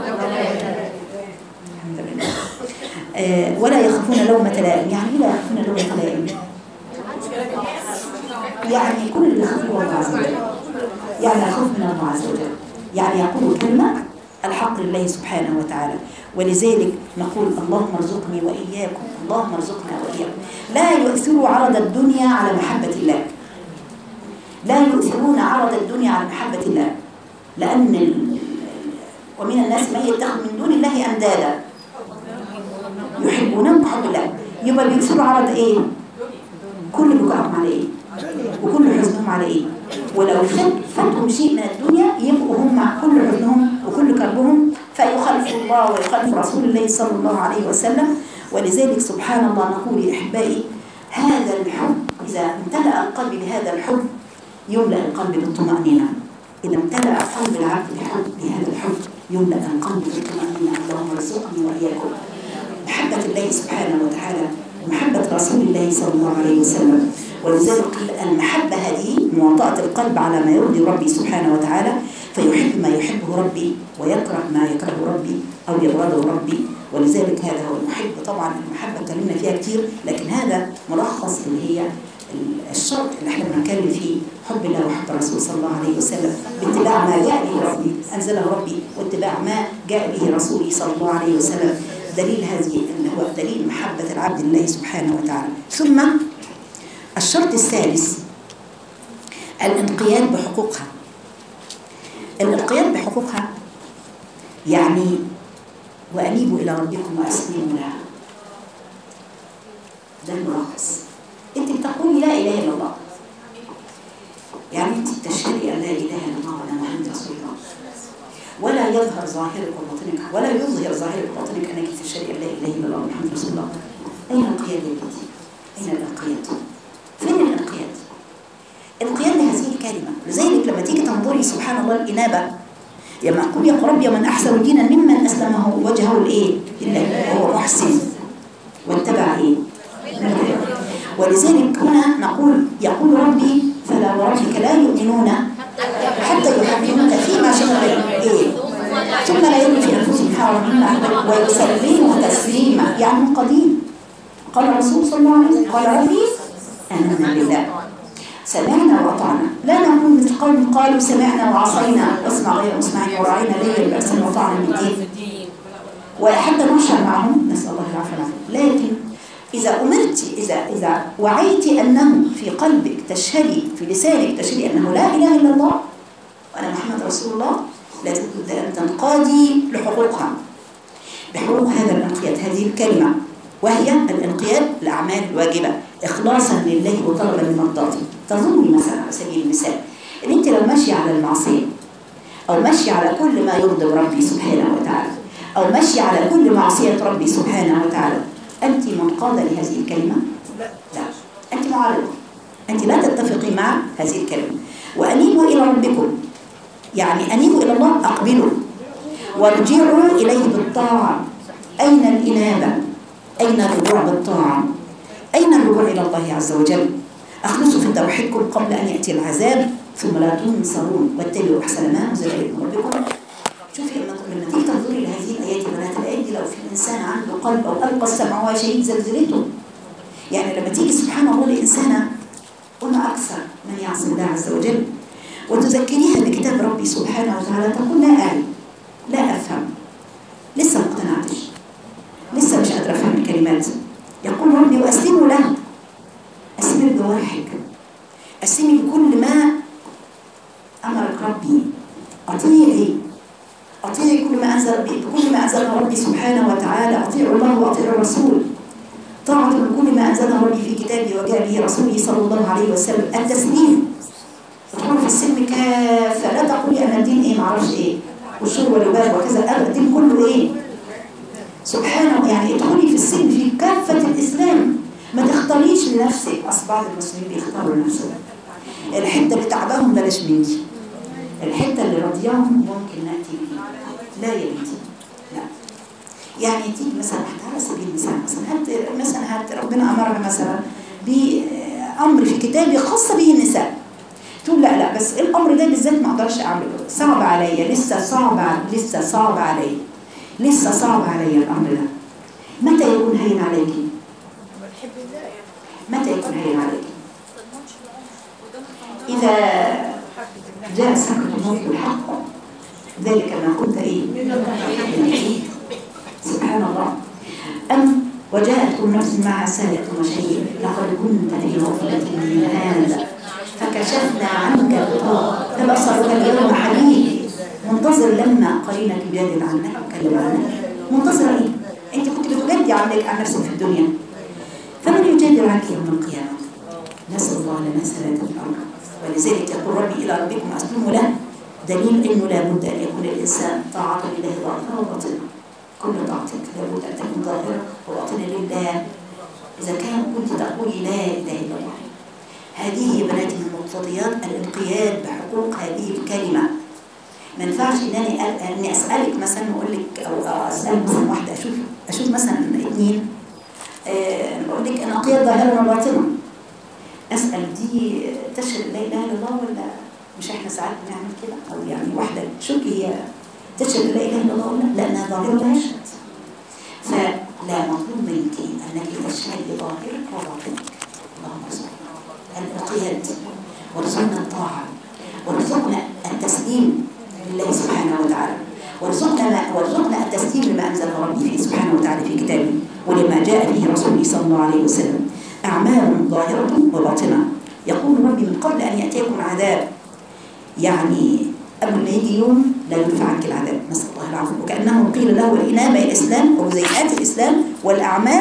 ولا يخافون لومة لائم. يعني إيه لا يخافون لومة لائم؟ يعني كل اللي يخاف الله عز وجل، يعني يخاف من الله عز وجل، يعني يقول كلمة الحق لله سبحانه وتعالى. ولذلك نقول اللهم ارزقني وإياكم، اللهم ارزقنا وإياكم. لا يؤثروا عرض الدنيا على محبة الله، لا يؤثرون عرض الدنيا على محبة الله، لأن ومن الناس من يتخذ من دون الله أندادا يحبونهم بحب الله. يبقى بيؤثروا عرض إيه؟ كل بكائهم على إيه؟ وكل حزنهم على إيه؟ ولو فاتهم شيء من الدنيا يبقوا هم مع كل حزنهم وكل كربهم فيخالف الله ويخالف رسول الله صلى الله عليه وسلم. ولذلك سبحان الله نقول يا أحبائي هذا الحب إذا امتلأ القلب بهذا الحب يملأ القلب بالطمأنينة. إذا امتلأ قلب العبد بهذا الحب يملأ القلب بالطمأنينة. اللهم ارزقني وإياكم محبة الله سبحانه وتعالى ومحبة رسول الله صلى الله عليه وسلم. ولذلك المحبة هذه مواطأة القلب على ما يرضي ربي سبحانه وتعالى، فيحب ما يحبه ربي ويكره ما يكرهه ربي أو يبغضه ربي. ولذلك هذا هو المحب. طبعا المحبة اتكلمنا فيها كتير، لكن هذا ملخص اللي هي الشرط اللي احنا بنتكلم فيه، حب الله وحب الرسول صلى الله عليه وسلم باتباع ما جاء به ربي أنزله ربي واتباع ما جاء به رسوله صلى الله عليه وسلم. دليل هذه اللي هو دليل محبة العبد لله سبحانه وتعالى. ثم الشرط الثالث الانقياد بحقوقها. الانقياد بحقوقها يعني وأنيبوا إلى ربكم وأسلموا لها. ده الملخص. أنت بتقولي لا إله إلا الله، يعني أنت تشهدي أن لا إله إلا الله وأن محمد رسول الله، ولا يظهر ظاهرك وباطنك، ولا يظهر ظاهرك وباطنك أنك تشهدي أن لا إله إلا الله محمد رسول الله. أين الانقياد يا بنتي؟ أين الانقياد؟ فين الانقياد؟ انقياد لهذه الكلمة. لذلك لما تيجي تنظري سبحان الله الإنابة، لما أقول يا ربي من أحسن دينا ممن أسلمه وجهه لإيه؟ لله وهو محسن واتبع إيه؟ ولذلك هنا نقول يقول ربي فلا وربك لا يؤمنون حتى يحكموك فيما شجر إيه؟ ثم لا يجدوا في أنفسهم حرجا ويسلموا تسليما، يعني من قديم. قال الرسول صلى الله عليه وسلم قال ربي آمنا بالله سمعنا وأطعنا، لا نكون مثل قوم قالوا سمعنا وعصينا واسمع غير مسمع وراعينا ليا بأسا وطعنا من الدين، ولا حتى نشعر معهم، نسأل الله العافية. لكن إذا أمرت، إذا وعيت أنه في قلبك تشهدي، في لسانك تشهدي أنه لا إله إلا الله وأنا محمد رسول الله، لازم أن تنقادي لحقوقها بحقوق هذا الانقياد، هذه الكلمة، وهي الانقياد للأعمال الواجبة إخلاصا لله وطلبا لمرضاته. تظني مثلا على سبيل المثال إن أنت لو ماشية على المعصية أو ماشية على كل ما يغضب ربي سبحانه وتعالى أو ماشية على كل معصية ربي سبحانه وتعالى، أنت منقادة لهذه الكلمة؟ لا، أنت معارضة، أنت لا تتفقي مع هذه الكلمة. وأنيبوا إلى ربكم، يعني أنيبوا إلى الله، أقبلوا وارجعوا إليه بالطاعة. أين الإنابة؟ أين الرجوع بالطاعة؟ أين الرجوع إلى الله عز وجل؟ أخلصوا في توحيدكم قبل أن يأتي العذاب ثم لا تنصرون، واتبعوا أحسن ما أنزل إليكم ربكم. شوفي لما تيجي تنظري لهذه الآيات يا بنات، الآيات دي لو في إنسان عنده قلب أو ألقى السمع وهو شهيد زلزلته. يعني لما تيجي سبحان الله لإنسانة، قلنا أكثر من يعصي الله عز وجل وتذكريها بكتاب ربي سبحانه وتعالى، تقول لا أعي، لا أفهم، لسه ما اقتنعتش، لسه مش قادرة أفهم الكلمات. يقول ربي وأسلموا له، أسلمي بجوارحك، أسلمي بكل ما أمرك ربي، أطيعي كل ما أنزل بكل ما أنزله ربي سبحانه وتعالى، أطيعوا الله وأطيعوا الرسول، طاعة بكل ما أنزله ربي في كتابه وجاء به رسوله صلى الله عليه وسلم. التسليم، تدخل في السلم كافة، لا تقولي أن الدين إيه معرفش إيه والشر والرباب وكذا، الدين كله إيه سبحانه. يعني ادخلي في السلم في كافة الإسلام، ما تختاريش لنفسك. أصل بعض المسلمين بيختاروا لنفسهم الحتة اللي تعبهم بلاش مني، الحتة اللي رضياهم ممكن نأتي بيه. لا يا بنتي، لا. يعني تيجي مثلا على سبيل المثال مثلا هات ربنا أمرها مثلا بأمر في كتابه خاصة به النساء، تقول لا بس الأمر ده بالذات ما أقدرش أعمله، صعب عليا، لسه صعب عليا الأمر ده. متى يكون هين عليكي؟ متى يكون هين عليكي؟ إذا جاء سكرة الموت الحق، ذلك ما كنت إيه؟ سبحان الله. أم وجاءتكم نفس معها سائق وشهيد، لقد كنت في غفلة من هذا فكشفنا عنك الغطاء فبصرك اليوم حديد. منتظر لما قرينك يجادل عنك وكلم عنك، منتظر إيه؟ أنت كنت بتجادل عن نفسك في الدنيا، فمن يجادل عنك يوم القيامة؟ نسأل الله لنا سلامة الأمر. ولذلك يقول ربي إلى ربكم أسلموا له، دليل إنه لابد أن يكون الإنسان طاعة لله ظاهرة وباطنة. كل طاعتك لابد أن تكون ظاهرة وباطنة لله. إذا كنت تقولي لا إله إلا الله، هذه يا بناتي من مقتضيات الانقياد بحقوق هذه الكلمة. ما ينفعش إني أسألك مثلا وأقول لك، أو أسأل مثلا واحدة، أشوف مثلا اثنين أقول لك أنا انقياد ظاهرة وباطنة، أسأل دي تشهد لا إله إلا الله ولا مش؟ إحنا ساعات بنعمل كده، أو يعني واحدة تشك هي تشهد لا إله إلا الله ولا لأنها ظاهرة لا يشهد. فلا مطلوب منك أنك تشهد بظاهرك وباطنك. اللهم صل الانقياد، ورزقنا الطاعة، ورزقنا التسليم لله سبحانه وتعالى، ورزقنا التسليم لما أنزل ربي فيه سبحانه وتعالى في كتابه ولما جاء به رسوله صلى الله عليه وسلم. أعمال ظاهرة وباطنة. يقول ربي من قبل أن يأتيكم عذاب، يعني قبل ما يجي يوم لا ينفع عنك العذاب، نسأل الله العافية. وكأنه قيل له الإنابة إلى الإسلام وجزيئات الإسلام والأعمال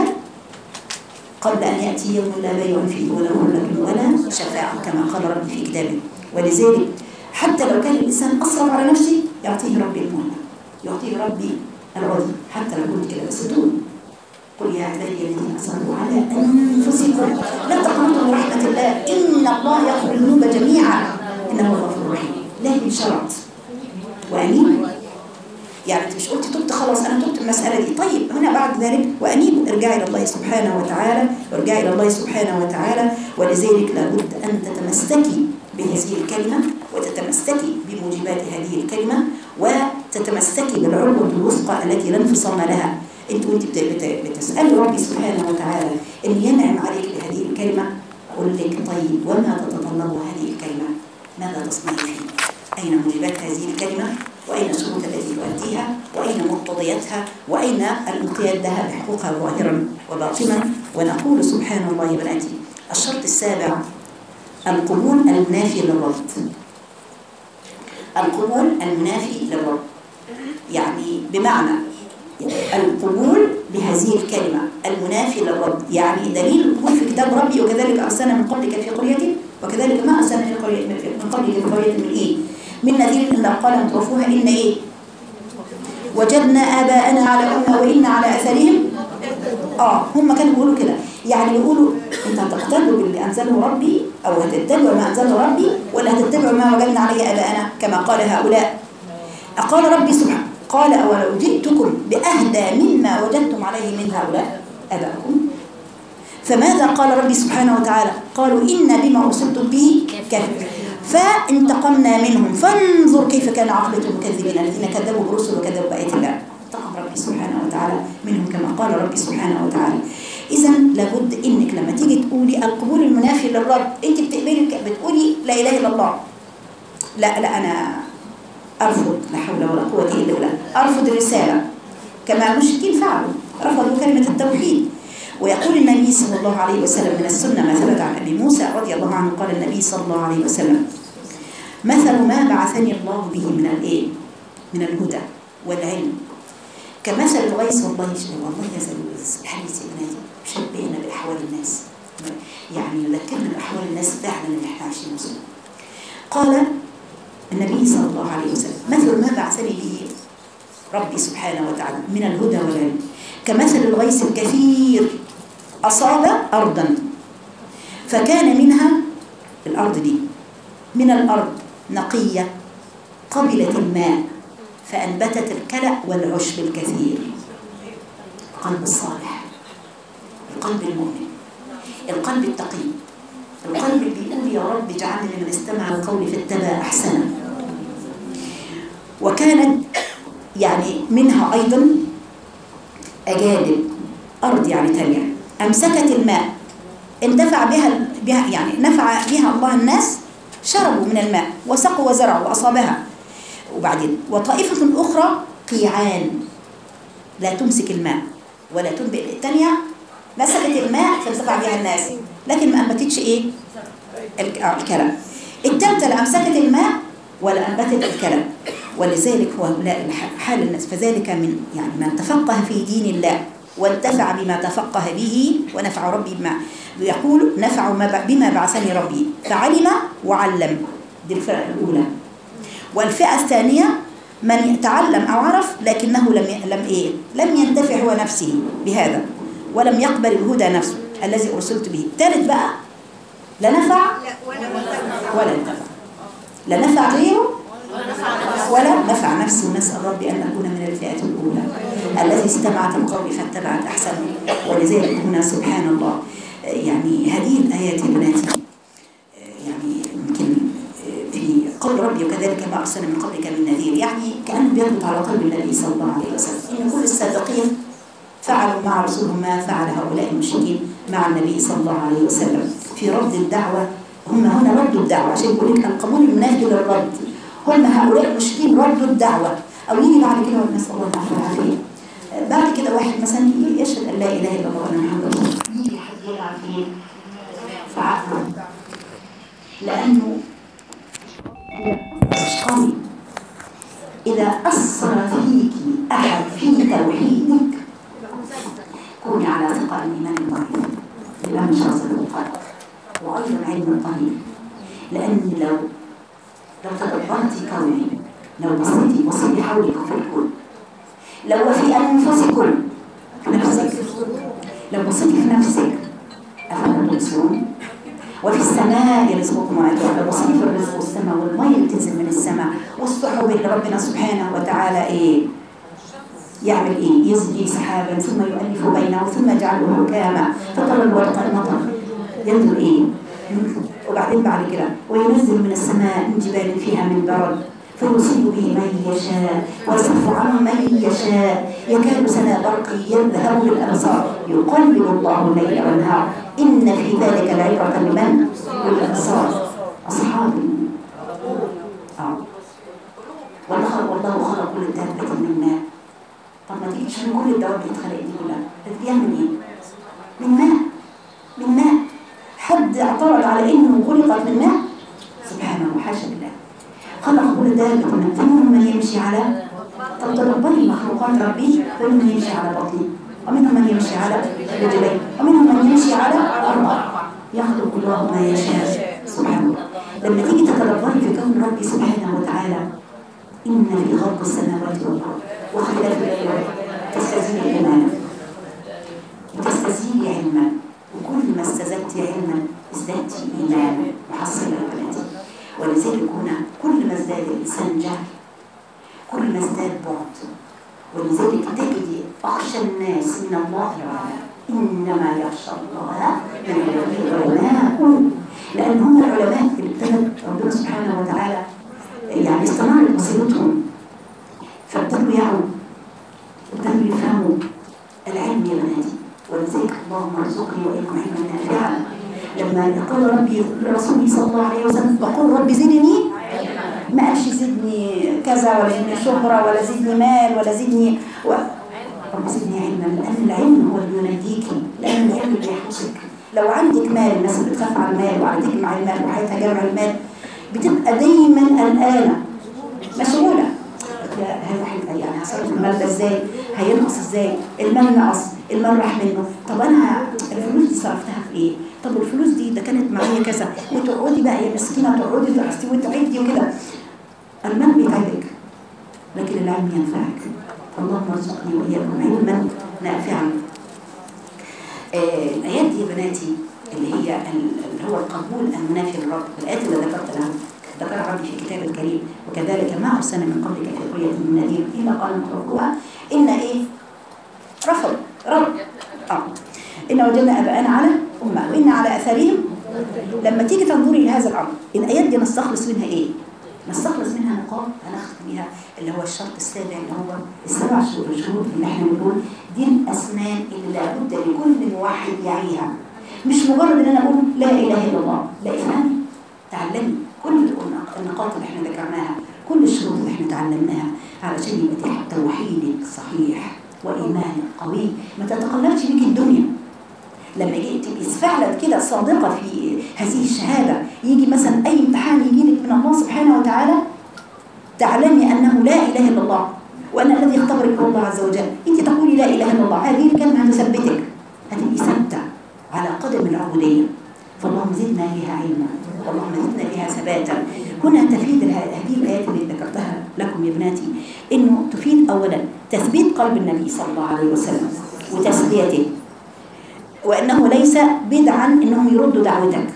قبل أن يأتي يوم لا بيع فيه ولا خلة ولا شفاعة كما قال ربي في كتابه. ولذلك حتى لو كان الإنسان أصرف على نفسه يعطيه ربي المهلة، يعطيه ربي العذر، حتى لو كنت كده بس تقول قل يا عبادي الذين أسرفوا على أنفسكم لا تقنطوا من رحمة الله إن الله يغفر الذنوب جميعا إنه هو الغفور الرحيم. لكن شرط وأنيبوا، يعني انت مش قلتي تبت خلاص أنا تبت المسألة دي، طيب هنا بعد ذلك وأنيبوا، ارجعي إلى الله سبحانه وتعالى، وارجعي إلى الله سبحانه وتعالى. ولذلك لابد أن تتمسكي بهذه الكلمة وتتمسكي بموجبات هذه الكلمة وتتمسكي بالعروة الوثقى التي لا انفصام لها. انت وانت بتسألي ربي سبحانه وتعالى ان ينعم عليك بهذه الكلمة، أقول لك طيب وما تتطلب هذه الكلمة؟ ماذا تصنعي فيه؟ أين موجبات هذه الكلمة؟ وأين الشروط التي تؤديها؟ وأين مقتضياتها؟ وأين الانقياد لها بحقوقها ظاهرا وباطنا؟ ونقول سبحان الله يا بناتي الشرط السابع القبول المنافي للرفض. القبول المنافي للرفض يعني بمعنى القبول بهذه الكلمة المنافي للرب، يعني دليل القبول في كتاب ربي وكذلك أرسلنا من قبلك في قرية وكذلك ما أرسلنا من قبلك في قرية من إيه؟ من نذير إلا قال أطرافها إن إيه؟ وجدنا آباءنا على أمة وإن على أثرهم هم كانوا بيقولوا كده، يعني بيقولوا أنت هتقتدوا باللي أنزله ربي أو هتتبعوا ما أنزله ربي ولا هتتبعوا ما وجدنا عليه آباءنا كما قال هؤلاء. أقال ربي سبحانه قال أولو جئتكم بأهدى مما وجدتم عليه من هؤلاء آباءكم. فماذا قال ربي سبحانه وتعالى؟ قالوا إن بما أرسلتم به كافرون فانتقمنا منهم فانظر كيف كان عاقبة المكذبين الذين كذبوا برسل وكذبوا بآيات الله. انتقم ربي سبحانه وتعالى منهم كما قال ربي سبحانه وتعالى. إذا لابد إنك لما تيجي تقولي القبول المنافي للرب، أنت بتقولي لا إله إلا الله، لا أنا أرفض، لا حول ولا قوة إلا بالله، أرفض الرسالة كما المشركين فعلوا، رفضوا كلمة التوحيد. ويقول النبي صلى الله عليه وسلم من السنة ما ثبت عن أبي موسى رضي الله عنه قال النبي صلى الله عليه وسلم مثل ما بعثني الله به من الإيه؟ من الهدى والعلم كمثل الغيث والله الحديث ابنائي شبهنا بأحوال الناس، يعني يذكرنا بأحوال الناس فعلا اللي احنا عايشين مسلمين. قال النبي صلى الله عليه وسلم مثل ما بعثني به ربي سبحانه وتعالى من الهدى والعلم كمثل الغيث الكثير أصاب أرضا فكان منها الأرض دي من الأرض نقية قبلت الماء فأنبتت الكلأ والعشب الكثير. القلب الصالح، القلب المؤمن، القلب التقي، القلب اللي بيقول يا رب اجعلني من استمع القول فاتبع أحسنه. وكانت يعني منها أيضا أجادب أرض يعني تانية أمسكت الماء اندفع بها يعني نفع بها الله الناس شربوا من الماء وسقوا وزرعوا وأصابها. وبعدين وطائفة أخرى قيعان لا تمسك الماء ولا تنبئ الثانية مسكت الماء فانتفع بها الناس لكن ما أنبتتش إيه؟ الكلام. الثالثة لا أمسكت الماء ولا أنبتت الكلام. ولذلك هو هؤلاء حال الناس. فذلك من يعني من تفقه في دين الله وانتفع بما تفقه به ونفع ربي بما يقول نفع بما بعثني ربي فعلم وعلم. دي الفئة الأولى. والفئة الثانية من تعلم أو عرف لكنه لم ينتفع هو نفسه بهذا ولم يقبل الهدى نفسه الذي أرسلت به. الثالث بقى لا نفع ولا انتفع، لا نفع غيره ولا نفع نفسه. نسأل ربي أن نكون من الفئة الأولى التي استمعت القول فاتبعت أحسنه. ولذلك هنا سبحان الله يعني هذه الآيات يا بناتي يعني يمكن في قول ربي وكذلك ما أرسلنا من قبلك من نذير، يعني كأنه بيربط على قلب النبي صلى الله عليه وسلم إن كل السابقين فعلوا مع رسولهم ما فعل هؤلاء المشركين مع النبي صلى الله عليه وسلم في رد الدعوة. هم هنا ردوا الدعوة عشان يقول لك القبول المنافي للرد. هم هؤلاء المشركين ردوا الدعوة. أو يجي بعد كده والناس الله العافية بعد كده واحد مثلا يشهد أن لا إله إلا الله وأن محمد رسول الله يجي حد يلعب فيه فعقله لأنه قوي. إذا أثر فيك أحد في توحيدك كوني على ثقة الإيمان الضعيف بالله مش عاصر القلب وأيضا علم القليل. لأن لو تدبرتي كوني لو بصيتي حولك في الكون لو في أنفسكم نفسك لو بصيتي في نفسك أفلا تبصرون وفي السماء رزقكم وما توعدون. لو بصيتي في الرزق والسماء والمية بتنزل من السماء والسحب اللي ربنا سبحانه وتعالى إيه يعمل إيه يزجي سحابا ثم يؤلف بينه ثم يجعله ركاما فترى الورق المطر ينزل إيه وبعدين بعد كده وينزل من السماء من جبال فيها من برد فيصيب به من يشاء ويصرف عنه من يشاء يكاد سنا برقه يذهب بالابصار يقلب الله الليل والنهار ان في ذلك لعبره لمن للابصار اصحاب والله خلق كل دابه من ماء. طب ما تيجي تشوف كل الدواب اللي اتخلقت دي كلها بتتجمع من ايه؟ من ماء. من ماء. حد اعترض على انه خلقت من ماء؟ سبحانه وحاشا بالله. خلق كل دابة من فمنهم من يمشي على تدبري مخلوقات ربي فمنهم من يمشي على بطنه ومنهم من يمشي على رجليه ومنهم من يمشي على أربع يخلق الله ما يشاء سبحانه. لما تيجي تتدبري في كون ربي سبحانه وتعالى إن في خلق السماوات والأرض واختلاف الليل تستزيد إيمانا وتستزيد علما وكل ما استزدت علما ازددت إيمانا محصلة بناتي. ولذلك هنا كل ما ازداد الإنسان جهل كل ما ازداد بعد. ولذلك تجد أخشى الناس من الله العلماء إنما يخشى الله من العلماء لأن هم العلماء اللي ابتدت ربنا سبحانه وتعالى يعني استمرت بصيرتهم فابتدوا يعوا ابتدوا يفهموا العلم يا بناتي. ولذلك اللهم ارزقني وإياكم علما نافعا. لما قال ربي لرسوله صلى الله عليه وسلم وقل ربي زدني ما قالش زدني كذا ولا زدني شهرة ولا زدني مال ولا زدني ربي زدني علما لأن العلم هو اللي يناديكي لأن العلم اللي يحوسك. لو عندك مال الناس اللي بتخاف على المال وعلى تجمع المال وحياتها جمع المال بتبقى دايما قلقانة مشغولة يعني هصرف المال ده ازاي هينقص ازاي المال نقص المال راح منه طب انا الفلوس دي صرفتها في ايه طب الفلوس دي ده كانت معايا كذا وتقعدي بقى يا مسكينه تقعدي تحسبي وتعدي وكده. المال بيتعبك لكن العلم ينفعك. اللهم ارزقني واياكم علما نافعا. الايات دي يا بناتي اللي هي اللي هو القبول المنافي للرب الايات اللي ذكرها ربي في كتاب الكريم وكذلك ما أرسلنا من قبلك في قرية من نذير إلا قال مترفوها إن إيه رفض رب إن وجدنا أباءنا على أمة وإن على أثارهم. لما تيجي تنظري لهذا الأمر الآيات دي نستخلص منها إيه؟ نستخلص منها نقاط هناخد بيها اللي هو الشرط السابع اللي هو السبع شروط اللي احنا بنقول دي الأسنان اللي لابد لكل موحد يعيها. مش مجرد إن أنا أقول لا إله إلا الله، لا افهمي تعلمي كل النقاط اللي احنا ذكرناها كل الشروط اللي احنا تعلمناها علشان يبقى توحيدك صحيح وإيمانك قوي ما تتقلبش بك الدنيا. لما جيت تبقي فعلا كده صادقة في هذه الشهادة يجي مثلا أي امتحان يجيلك من الله سبحانه وتعالى تعلمي أنه لا إله إلا الله وأن الذي اختبرك هو الله عز وجل. أنت تقولي لا إله إلا الله هذه الكلمة هتثبتك هتبقي ثابتة على قدم العبودية. فاللهم زدنا بها علما واللهم زدنا بها ثباتا. هنا تفيد هذه الآيات اللي ذكرتها لكم يا بناتي إنه تفيد أولا تثبيت قلب النبي صلى الله عليه وسلم وتسليته وأنه ليس بدعا إنهم يردوا دعوتك.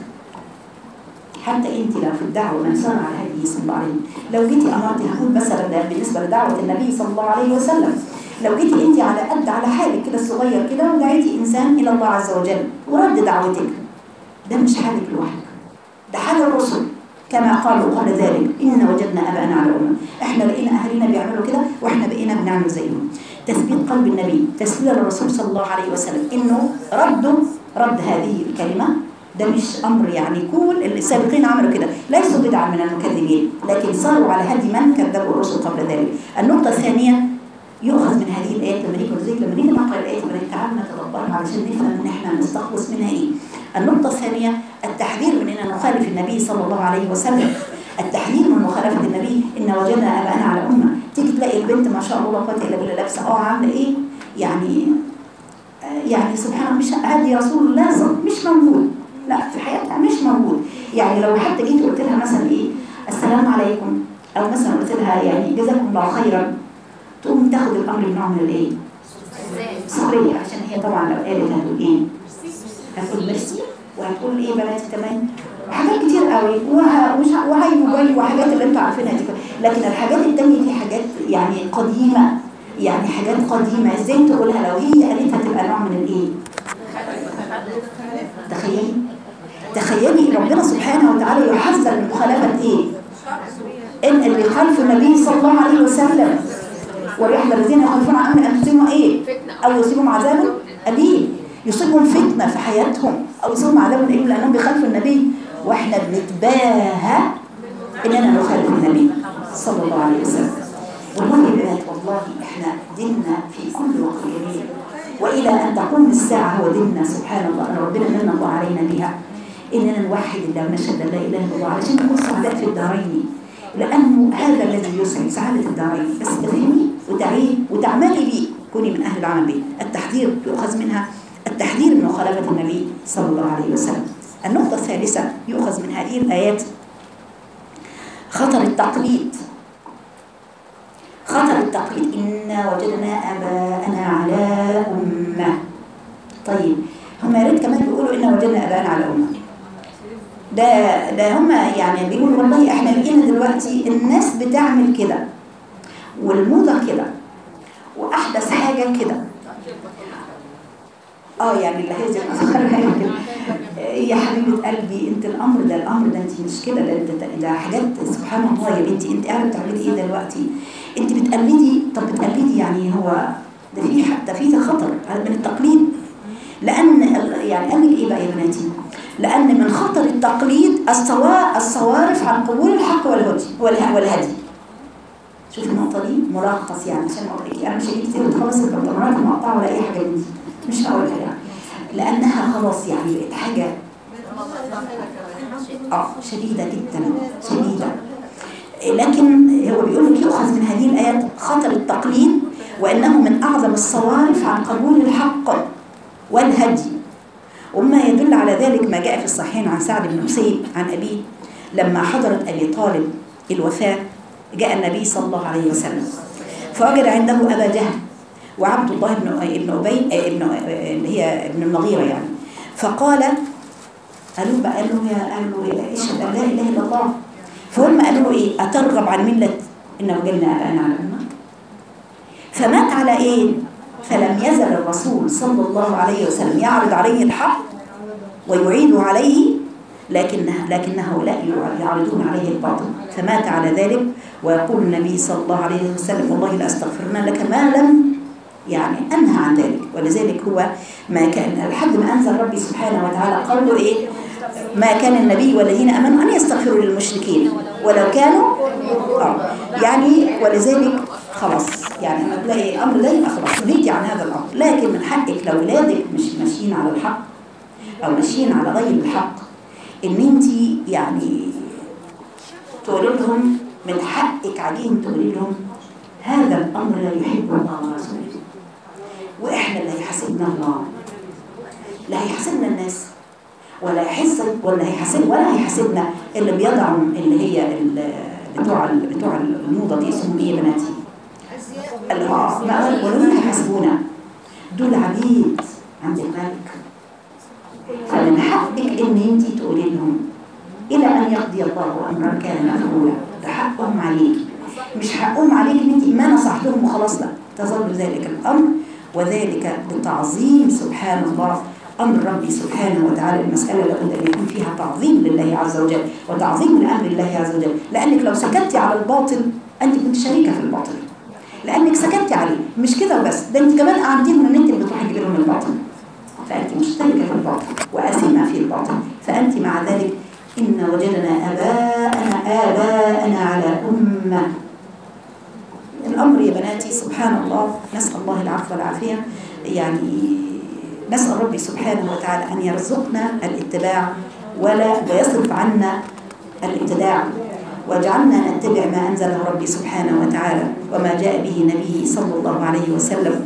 حتى أنت لو في الدعوة من صار على هذه صلى الله عليه وسلم لو جيتي أمرتي هقول مثلا بالنسبة لدعوة النبي صلى الله عليه وسلم لو جيتي أنت على حالك كده الصغير كده ودعيتي إنسان إلى الله عز وجل ورد دعوتك ده مش حالك لوحدك ده حال الرسل كما قالوا قبل ذلك إن وجدنا أباءنا على أمة. إحنا لقينا أهلنا بيعملوا كده وإحنا بقينا بنعمل زيهم. تثبيت قلب النبي تسلية للرسول صلى الله عليه وسلم إنه رد هذه الكلمة ده مش أمر يعني كل السابقين عملوا كده ليسوا بدعا من المكذبين لكن صاروا على هدي من كذبوا الرسل قبل ذلك. النقطة الثانية يؤخذ من هذه الآيات لما نيجي نقرأ الآيات ونتعلم نتدبرها علشان نفهم إن إحنا نستخلص منها إيه. النقطة الثانية التحذير من أن نخالف النبي صلى الله عليه وسلم. التحذير من مخالفة النبي إن وجدنا أباءنا على أمة. تيجي تلاقي البنت ما شاء الله لا قوة إلا بالله لابسة عاملة إيه يعني سبحان الله مش هذه رسول الله مش موجود لا في حياتها مش موجود. يعني لو حتى جيت قلت لها مثلا إيه السلام عليكم أو مثلا قلت لها يعني جزاكم الله خيرا تقوم تاخد الأمر بنوع من الإيه سخرية عشان هي طبعا لو قالت هتقول إيه هتقول ميرسي وهتقول ايه بناتي تمام وحاجات كتير قوي وهي موبايل وحاجات اللي انتوا عارفينها دي. لكن الحاجات التانية دي حاجات يعني قديمة يعني حاجات قديمة ازاي تقولها لو هي قالتها تبقى نوع من الايه. تخيلي ربنا سبحانه وتعالى يحذر من مخالفة ايه إن اللي يخالفوا النبي صلى الله عليه وسلم وليحذر الذين يخالفون عن أمره أن تصيبهم إيه؟ أو يصيبهم عذاب أليم، يصيبهم فتنة في حياتهم أو يصيبهم عذاب أليم لأنهم بيخالفوا النبي، وإحنا بنتباهى إننا نخالف النبي صلى الله عليه وسلم. والله يا بنات والله إحنا ديننا في كل وقت جميل، وإلى أن تقوم الساعة هو ديننا سبحان الله، أن ربنا من الله علينا بها إننا نوحد الله ونشهد أن لا إله إلا الله علشان نكون سعداء في الدارين، لأنه هذا الذي يسعد سعادة الدارين. بس تفهمي وتعيه وتعملي به، كوني من أهل العمل به. التحذير يؤخذ منها التحذير من مخالفة النبي صلى الله عليه وسلم. النقطة الثالثة يؤخذ من هذه الآيات خطر التقليد. خطر التقليد، إنا وجدنا آباءنا على أمة. طيب هم يا ريت كمان بيقولوا إنا وجدنا آباءنا على أمة، ده هم يعني بيقولوا والله احنا لقينا دلوقتي الناس بتعمل كده والموضة كده وأحدث حاجة كده. يعني اللي هي زي ما أخرها كده. يا حبيبة قلبي انت الأمر ده انت مش كده، ده حاجات سبحان الله يا بنتي. انت قاعدة بتعملي ايه دلوقتي؟ انت بتقلدي. طب بتقلدي يعني هو ده في خطر من التقليد. لأن يعني قال لك ايه بقى يا بناتي؟ لأن من خطر التقليد الصوارف عن قبول الحق والهدي. شوف النقطة دي ملخص يعني عشان أقول لك أنا مش هجيب كتير تخلص البنطلونات المقطعة ولا أي حاجة من دي، مش هقولها يعني لأنها خلاص يعني بقت حاجة شديدة جدا شديدة. لكن هو بيقول لك يؤخذ من هذه الآيات خطر التقليد، وأنه من أعظم الصوارف عن قبول الحق والهدي. وما يدل على ذلك ما جاء في الصحيحين عن سعد بن مسيب عن أبيه لما حضرت أبي طالب الوفاة، جاء النبي صلى الله عليه وسلم فوجد عنده أبا جهل وعبد الله ابن أبي اللي هي ابن المغيرة يعني. فقال قالوا له اشهد أن لا إله إلا الله. فهم قالوا له إيه؟ أترغب عن ملة إن وجدنا آباءنا على أمة؟ فمات على إيه؟ فلم يزل الرسول صلى الله عليه وسلم يعرض عليه الحق ويعيد عليه، لكنه لا يعرضون عليه الباطل، فمات على ذلك. ويقول النبي صلى الله عليه وسلم والله لأستغفرنا لك ما لم يعني أنهى عن ذلك. ولذلك هو ما كان لحد ما أنزل ربي سبحانه وتعالى قوله إيه؟ ما كان النبي والذين أمنوا أن يستغفروا للمشركين ولو كانوا يعني. ولذلك خلاص يعني لما تلاقي الأمر ده يبقى خلاص نهيتي عن هذا الأمر. لكن من حقك لو ولادك مش ماشيين على الحق أو ماشيين على غير الحق إن أنت يعني تقولي لهم، من حقك عليهم تقولي لهم هذا الأمر لا يحب الله ورسوله، وإحنا اللي هيحاسبنا الله، لا هيحاسبنا الناس ولا هيحاسبنا اللي بيضعوا اللي هي بتوع الموضة دي اسمهم ايه يا بناتي؟ ولا هيحاسبونا، دول عبيد عند الملك. فمن حقك ان انت تقولي لهم الى ان يقضي الله امرا كان مفعولا. ده حقهم عليك، مش حقهم عليك ان انت ما نصحتهم وخلاص، لا، تظل ذلك الامر وذلك بالتعظيم سبحان الله أمر ربي سبحانه وتعالى. المسألة لابد أن يكون فيها تعظيم لله عز وجل وتعظيم لأمر الله عز وجل، لأنك لو سكتي على الباطل أنت كنت شريكة في الباطل، لأنك سكتي عليه. مش كده بس، ده أنت كمان قاعدين من أنت اللي بتروحي تجيبي لهم الباطل، فأنت مشتركة في الباطل وأثمة في الباطل. فأنت مع ذلك إن وجدنا آباءنا على أمة. الأمر يا بناتي سبحان الله، نسأل الله العفو والعافية. يعني نسأل ربي سبحانه وتعالى أن يرزقنا الاتباع ويصرف عنا الابتداع، واجعلنا نتبع ما أنزله ربي سبحانه وتعالى وما جاء به نبيه صلى الله عليه وسلم.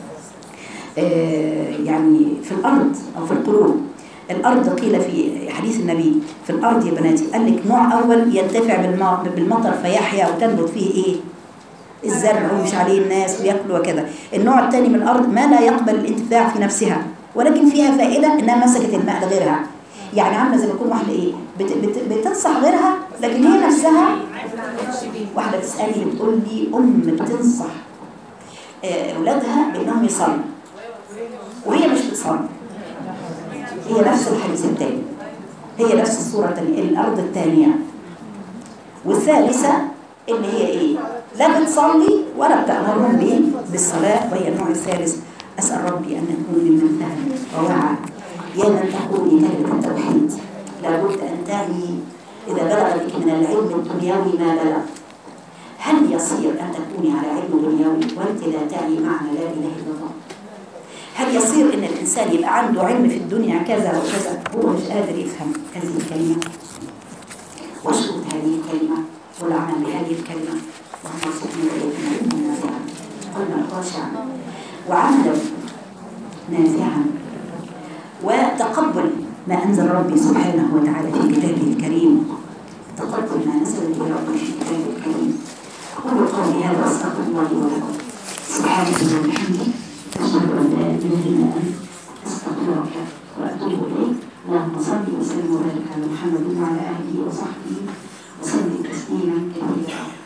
يعني في الأرض أو في القلوب. الأرض قيل في حديث النبي في الأرض يا بناتي قال لك نوع أول ينتفع بالمطر فيحيا وتنبت فيه إيه؟ الزرع ومش عليه الناس ويأكلوا وكذا. النوع الثاني من الأرض ما لا يقبل الانتفاع في نفسها ولكن فيها فائدة إنها مسكت الماء لغيرها. يعني عامله زي ما تكون واحدة إيه بتنصح غيرها لكن هي نفسها. واحدة تسألني بتقول لي بتنصح أولادها بأنهم يصلوا وهي مش بتصلي. هي نفس الحديث الثاني، هي نفس الصورة الثانية، الأرض الثانية. والثالثة اللي هي ايه؟ لا بتصلي ولا بتأمرهم بالصلاة، وهي النوع الثالث. أسأل ربي أن نكون ممن فهم ووعى. يا من تقولي كلمة التوحيد لابد أن تعي إذا بلغ بك من العلم الدنيوي ما بلغ. هل يصير أن تكوني على علم دنيوي وأنت لا تعي معنى لا إله إلا الله؟ هل يصير أن الإنسان يبقى عنده علم في الدنيا كذا وكذا هو مش قادر يفهم هذه الكلمة وشروط هذه الكلمة والعمل بهذه الكلمة؟ اللهم ارزقنا وإياكم علما نافعا قلبا خاشعا وعملا نافعا وتقبل ما أنزل ربي سبحانه وتعالى في كتابه الكريم، تقبل ما نزل به ربي في كتابه الكريم. أقول قولي هذا أستغفر الله لي ولكم. سبحانك اللهم وبحمدك أشهد أن لا إله إلا أنت أستغفرك وأتوب إليك. اللهم صل وسلم وبارك على محمد وعلى آله وصحبه وسلم تسليما كثيرا.